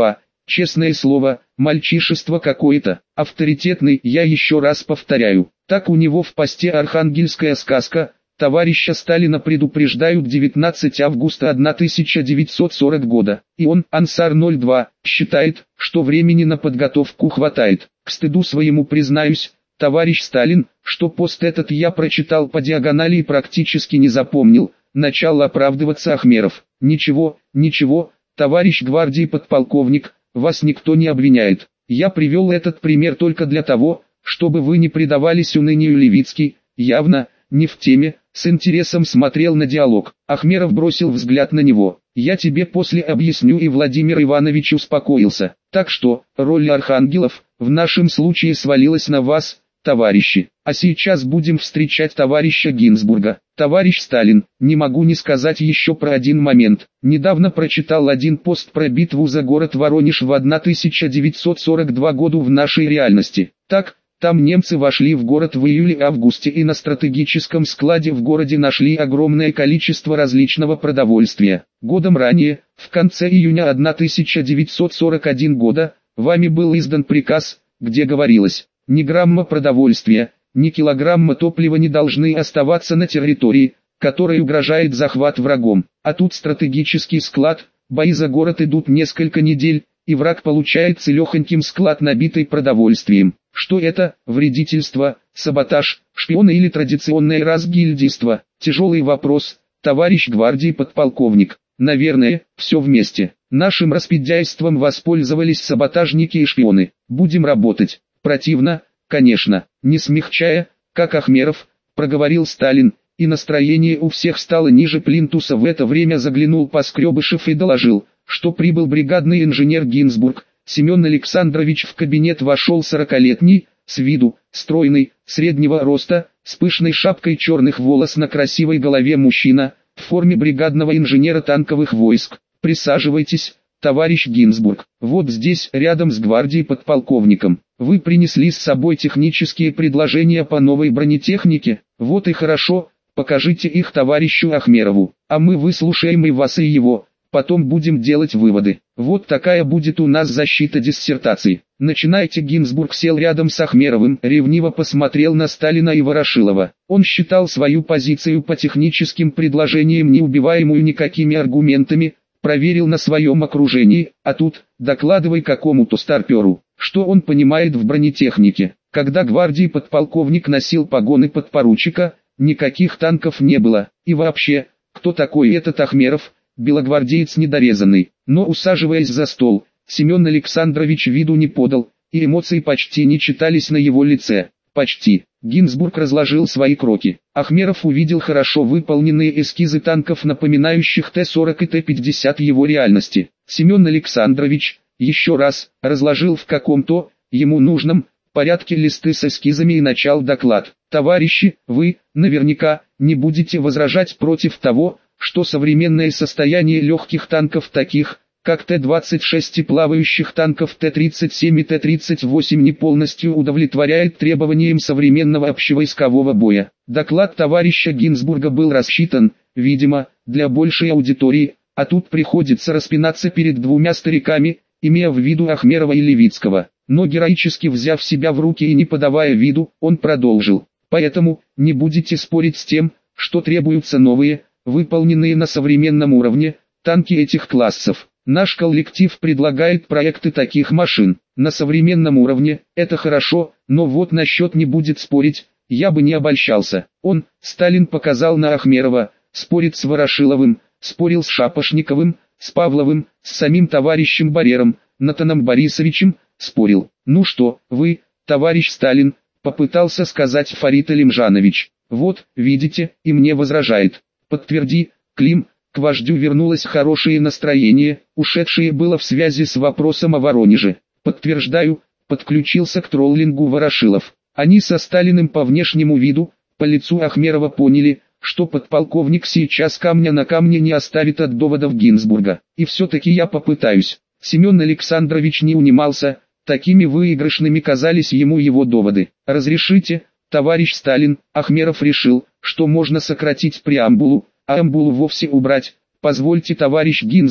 честное слово, мальчишество какое-то. Авторитетный, я еще раз повторяю. Так у него в посте «Архангельская сказка». Товарища Сталина предупреждают девятнадцатого августа тысяча девятьсот сорок года, и он, Ансар ноль два, считает, что времени на подготовку хватает. К стыду своему признаюсь, товарищ Сталин, что пост этот я прочитал по диагонали и практически не запомнил. Начал оправдываться Ахмеров. Ничего, ничего, товарищ гвардии подполковник, вас никто не обвиняет. Я привел этот пример только для того, чтобы вы не предавались унынию. Левицкий, явно, не в теме, с интересом смотрел на диалог. Ахмеров бросил взгляд на него. «Я тебе после объясню», и Владимир Иванович успокоился. «Так что, роль архангелов, в нашем случае свалилась на вас, товарищи. А сейчас будем встречать товарища Гинзбурга. Товарищ Сталин, не могу не сказать еще про один момент. Недавно прочитал один пост про битву за город Воронеж в тысяча девятьсот сорок втором году в нашей реальности. Так, там немцы вошли в город в июле-августе и на стратегическом складе в городе нашли огромное количество различного продовольствия. Годом ранее, в конце июня тысяча девятьсот сорок первого года, вами был издан приказ, где говорилось: ни грамма продовольствия, ни килограмма топлива не должны оставаться на территории, которой угрожает захват врагом. А тут стратегический склад, бои за город идут несколько недель, и враг получает целехоньким склад, набитый продовольствием. Что это? Вредительство, саботаж, шпионы или традиционное разгильдийство? Тяжелый вопрос, товарищ гвардии подполковник. Наверное, все вместе. Нашим распиздяйством воспользовались саботажники и шпионы. Будем работать. Противно, конечно, не смягчая, как Ахмеров, проговорил Сталин, и настроение у всех стало ниже плинтуса. В это время заглянул Поскребышев и доложил, что прибыл бригадный инженер Гинзбург. Семен Александрович в кабинет вошел сорокалетний, с виду, стройный, среднего роста, с пышной шапкой черных волос на красивой голове мужчина, в форме бригадного инженера танковых войск. «Присаживайтесь, товарищ Гинзбург. Вот здесь, рядом с гвардией подполковником. Вы принесли с собой технические предложения по новой бронетехнике? Вот и хорошо, покажите их товарищу Ахмерову, а мы выслушаем и вас, и его. Потом будем делать выводы. Вот такая будет у нас защита диссертации. Начинайте». Гинзбург сел рядом с Ахмеровым, ревниво посмотрел на Сталина и Ворошилова. Он считал свою позицию по техническим предложениям неубиваемую никакими аргументами, проверил на своем окружении, а тут, докладывай какому-то старперу, что он понимает в бронетехнике. Когда гвардии подполковник носил погоны подпоручика, никаких танков не было. И вообще, кто такой этот Ахмеров? Белогвардеец недорезанный. Но усаживаясь за стол, Семен Александрович виду не подал, и эмоции почти не читались на его лице. Почти. Гинзбург разложил свои кроки. Ахмеров увидел хорошо выполненные эскизы танков, напоминающих Т сорок и Т пятьдесят его реальности. Семен Александрович, еще раз, разложил в каком-то, ему нужном, порядке листы с эскизами и начал доклад. «Товарищи, вы, наверняка, не будете возражать против того, что современное состояние легких танков, таких, как Т двадцать шесть, и плавающих танков Т тридцать семь и Т тридцать восемь, не полностью удовлетворяет требованиям современного общевойскового боя». Доклад товарища Гинзбурга был рассчитан, видимо, для большей аудитории, а тут приходится распинаться перед двумя стариками, имея в виду Ахмерова и Левицкого. Но героически взяв себя в руки и не подавая виду, он продолжил. «Поэтому, не будете спорить с тем, что требуются новые, выполненные на современном уровне, танки этих классов. Наш коллектив предлагает проекты таких машин. На современном уровне, это хорошо, но вот насчет не будет спорить, я бы не обольщался». Он, Сталин, показал на Ахмерова, спорит с Ворошиловым, спорил с Шапошниковым, с Павловым, с самим товарищем Барером, Натаном Борисовичем, спорил. «Ну что, вы, товарищ Сталин», попытался сказать Фарид Алимжанович. «Вот, видите, и мне возражает. Подтверди, Клим». К вождю вернулось хорошее настроение, ушедшее было в связи с вопросом о Воронеже. «Подтверждаю», подключился к троллингу Ворошилов. Они со Сталиным по внешнему виду, по лицу Ахмерова поняли, что подполковник сейчас камня на камне не оставит от доводов Гинзбурга. «И все-таки я попытаюсь». Семен Александрович не унимался, такими выигрышными казались ему его доводы. «Разрешите, товарищ Сталин?» Ахмеров решил, что можно сократить преамбулу, а амбулу вовсе убрать. «Позвольте, товарищ Гинзбург,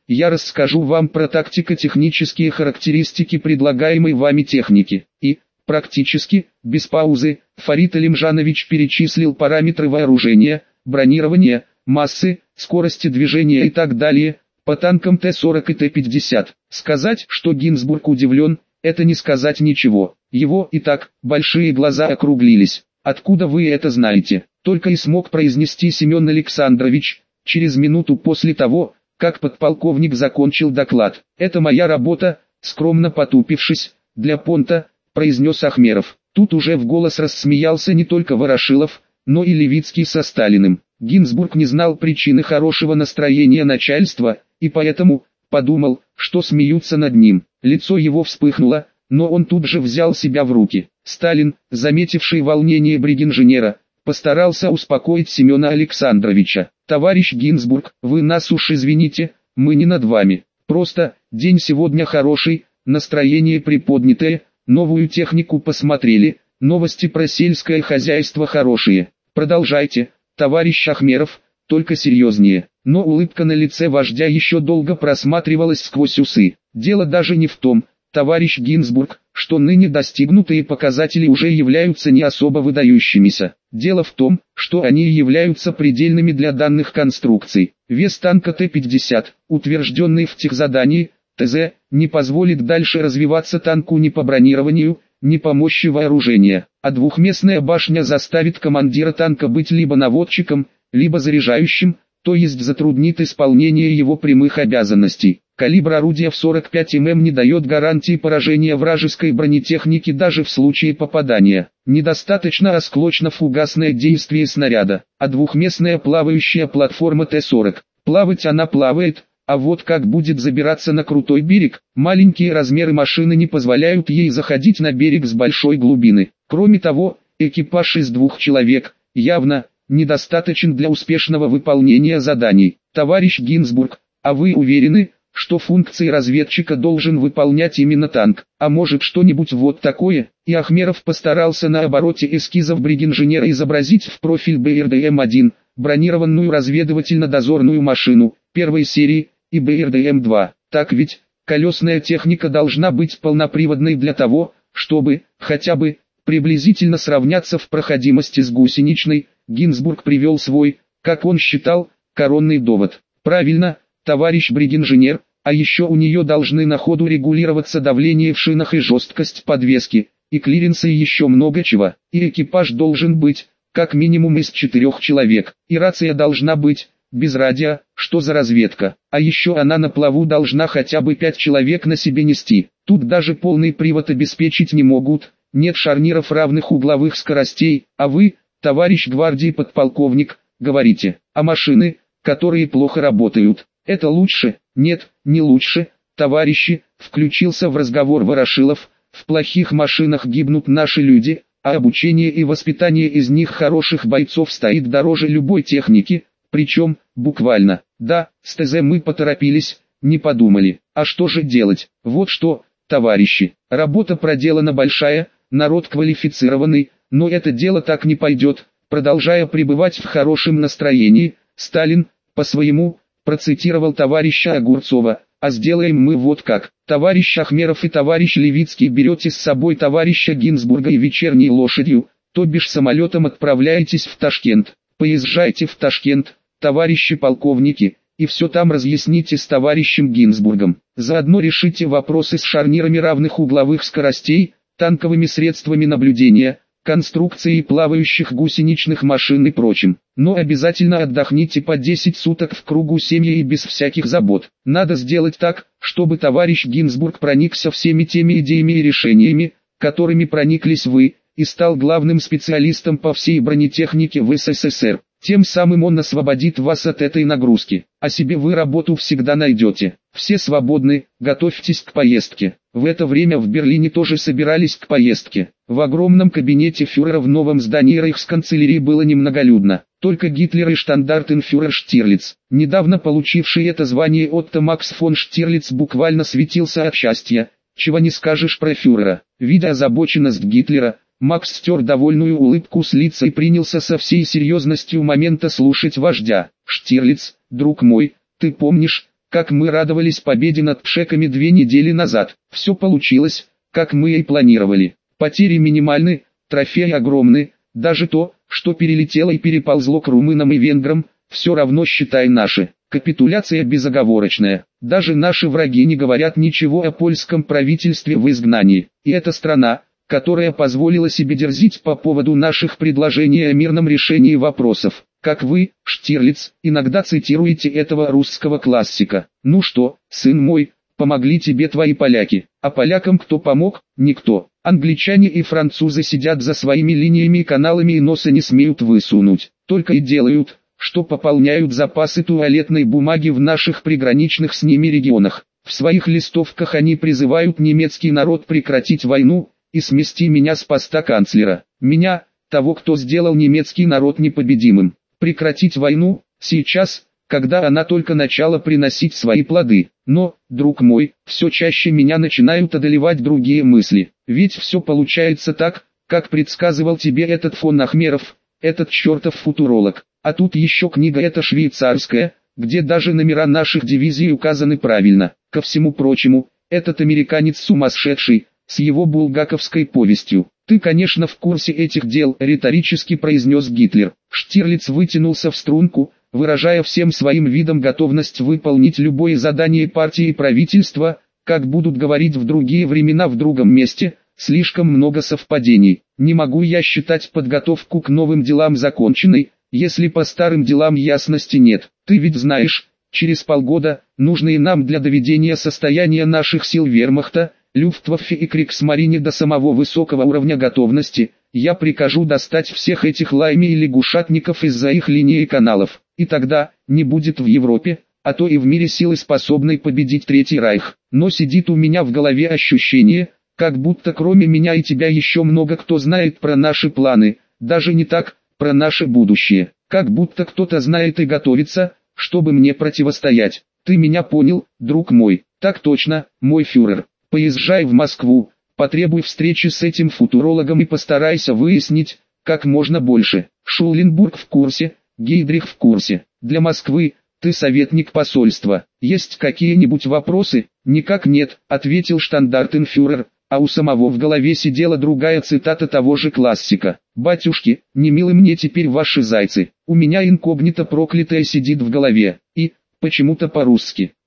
я расскажу вам про тактико-технические характеристики предлагаемой вами техники. И, практически, без паузы, Фарид Алимжанович перечислил параметры вооружения, бронирования, массы, скорости движения и так далее, по танкам Т сорок и Т пятьдесят. Сказать, что Гинзбург удивлен, это не сказать ничего. Его и так большие глаза округлились. «Откуда вы это знаете?» Только и смог произнести Семен Александрович, через минуту после того, как подполковник закончил доклад. «Это моя работа», скромно потупившись, «для понта», произнес Ахмеров. Тут уже в голос рассмеялся не только Ворошилов, но и Левицкий со Сталиным. Гинзбург не знал причины хорошего настроения начальства, и поэтому подумал, что смеются над ним. Лицо его вспыхнуло, но он тут же взял себя в руки. Сталин, заметивший волнение бригинженера, постарался успокоить Семена Александровича. «Товарищ Гинзбург, вы нас уж извините, мы не над вами. Просто, день сегодня хороший, настроение приподнятое, новую технику посмотрели, новости про сельское хозяйство хорошие. Продолжайте, товарищ Ахмеров, только серьезнее». Но улыбка на лице вождя еще долго просматривалась сквозь усы. «Дело даже не в том, товарищ Гинзбург, что ныне достигнутые показатели уже являются не особо выдающимися. Дело в том, что они являются предельными для данных конструкций. Вес танка Т пятьдесят, утвержденный в техзадании, Т З, не позволит дальше развиваться танку ни по бронированию, ни по мощи вооружения. А двухместная башня заставит командира танка быть либо наводчиком, либо заряжающим, то есть затруднит исполнение его прямых обязанностей. Калибр орудия в сорок пять миллиметров не дает гарантии поражения вражеской бронетехники даже в случае попадания. Недостаточно осколочно-фугасное действие снаряда, а двухместная плавающая платформа Т сорок. Плавать она плавает, а вот как будет забираться на крутой берег, маленькие размеры машины не позволяют ей заходить на берег с большой глубины. Кроме того, экипаж из двух человек, явно, недостаточен для успешного выполнения заданий. Товарищ Гинзбург, а вы уверены, что функции разведчика должен выполнять именно танк, а может что-нибудь вот такое? И Ахмеров постарался на обороте эскизов бригинженера изобразить в профиль Б Р Д М один, бронированную разведывательно-дозорную машину, первой серии, и Б Р Д М два. Так ведь, колесная техника должна быть полноприводной для того, чтобы, хотя бы, приблизительно сравняться в проходимости с гусеничной. Гинзбург привел свой, как он считал, коронный довод. Правильно, товарищ бригинженер, а еще у нее должны на ходу регулироваться давление в шинах и жесткость подвески, и клиренсы и еще много чего. И экипаж должен быть, как минимум из четырех человек, и рация должна быть, без радио, что за разведка. А еще она на плаву должна хотя бы пять человек на себе нести. Тут даже полный привод обеспечить не могут, нет шарниров равных угловых скоростей, а вы, товарищ гвардии подполковник, говорите, а машины, которые плохо работают, это лучше? Нет, не лучше, товарищи, включился в разговор Ворошилов, в плохих машинах гибнут наши люди, а обучение и воспитание из них хороших бойцов стоит дороже любой техники, причем, буквально. Да, с Т З мы поторопились, не подумали, а что же делать? Вот что, товарищи, работа проделана большая, народ квалифицированный, но это дело так не пойдет. Продолжая пребывать в хорошем настроении, Сталин, по-своему, процитировал товарища Огурцова, а сделаем мы вот как. Товарищ Ахмеров и товарищ Левицкий берете с собой товарища Гинзбурга и вечерней лошадью, то бишь самолетом отправляетесь в Ташкент. Поезжайте в Ташкент, товарищи полковники, и все там разъясните с товарищем Гинзбургом. Заодно решите вопросы с шарнирами равных угловых скоростей, танковыми средствами наблюдения, конструкцией плавающих гусеничных машин и прочим. Но обязательно отдохните по десять суток в кругу семьи и без всяких забот. Надо сделать так, чтобы товарищ Гинзбург проникся всеми теми идеями и решениями, которыми прониклись вы, и стал главным специалистом по всей бронетехнике в С С С Р. Тем самым он освободит вас от этой нагрузки, а себе вы работу всегда найдете. Все свободны, готовьтесь к поездке. В это время в Берлине тоже собирались к поездке. В огромном кабинете фюрера в новом здании рейхсканцелярии было немноголюдно. Только Гитлер и штандартенфюрер Штирлиц, недавно получивший это звание Отто Макс фон Штирлиц, буквально светился от счастья, чего не скажешь про фюрера. Видя озабоченность Гитлера, Макс стер довольную улыбку с лица и принялся со всей серьезностью момента слушать вождя. «Штирлиц, друг мой, ты помнишь, как мы радовались победе над пшеками две недели назад. Все получилось, как мы и планировали. Потери минимальны, трофеи огромны, даже то, что перелетело и переползло к румынам и венграм, все равно считай наши. Капитуляция безоговорочная. Даже наши враги не говорят ничего о польском правительстве в изгнании. И эта страна, которая позволила себе дерзить по поводу наших предложений о мирном решении вопросов. Как вы, Штирлиц, иногда цитируете этого русского классика. Ну что, сын мой, помогли тебе твои поляки. А полякам кто помог? Никто. Англичане и французы сидят за своими линиями и каналами и носа не смеют высунуть. Только и делают, что пополняют запасы туалетной бумаги в наших приграничных с ними регионах. В своих листовках они призывают немецкий народ прекратить войну и смести меня с поста канцлера. Меня, того, кто сделал немецкий народ непобедимым. Прекратить войну, сейчас, когда она только начала приносить свои плоды. Но, друг мой, все чаще меня начинают одолевать другие мысли. Ведь все получается так, как предсказывал тебе этот фон Ахмеров, этот чертов футуролог. А тут еще книга эта швейцарская, где даже номера наших дивизий указаны правильно. Ко всему прочему, этот американец сумасшедший, с его булгаковской повестью. «Ты, конечно, в курсе этих дел», — риторически произнес Гитлер. Штирлиц вытянулся в струнку, выражая всем своим видом готовность выполнить любое задание партии и правительства, как будут говорить в другие времена в другом месте, слишком много совпадений. Не могу я считать подготовку к новым делам законченной, если по старым делам ясности нет. Ты ведь знаешь, через полгода, нужные нам для доведения состояния наших сил вермахта, Люфтваффе и Криксмарине до самого высокого уровня готовности, я прикажу достать всех этих лайми и лягушатников из-за их линий и каналов. И тогда, не будет в Европе, а то и в мире силы, способной победить Третий Райх. Но сидит у меня в голове ощущение, как будто кроме меня и тебя еще много кто знает про наши планы, даже не так, про наше будущее. Как будто кто-то знает и готовится, чтобы мне противостоять. Ты меня понял, друг мой? Так точно, мой фюрер. Поезжай в Москву, потребуй встречи с этим футурологом и постарайся выяснить, как можно больше. Шуленбург в курсе, Гейдрих в курсе. Для Москвы, ты советник посольства. Есть какие-нибудь вопросы? Никак нет, ответил штандартенфюрер, а у самого в голове сидела другая цитата того же классика. «Батюшки, не милы мне теперь ваши зайцы, у меня инкогнито проклятое сидит в голове, и, почему-то по-русски».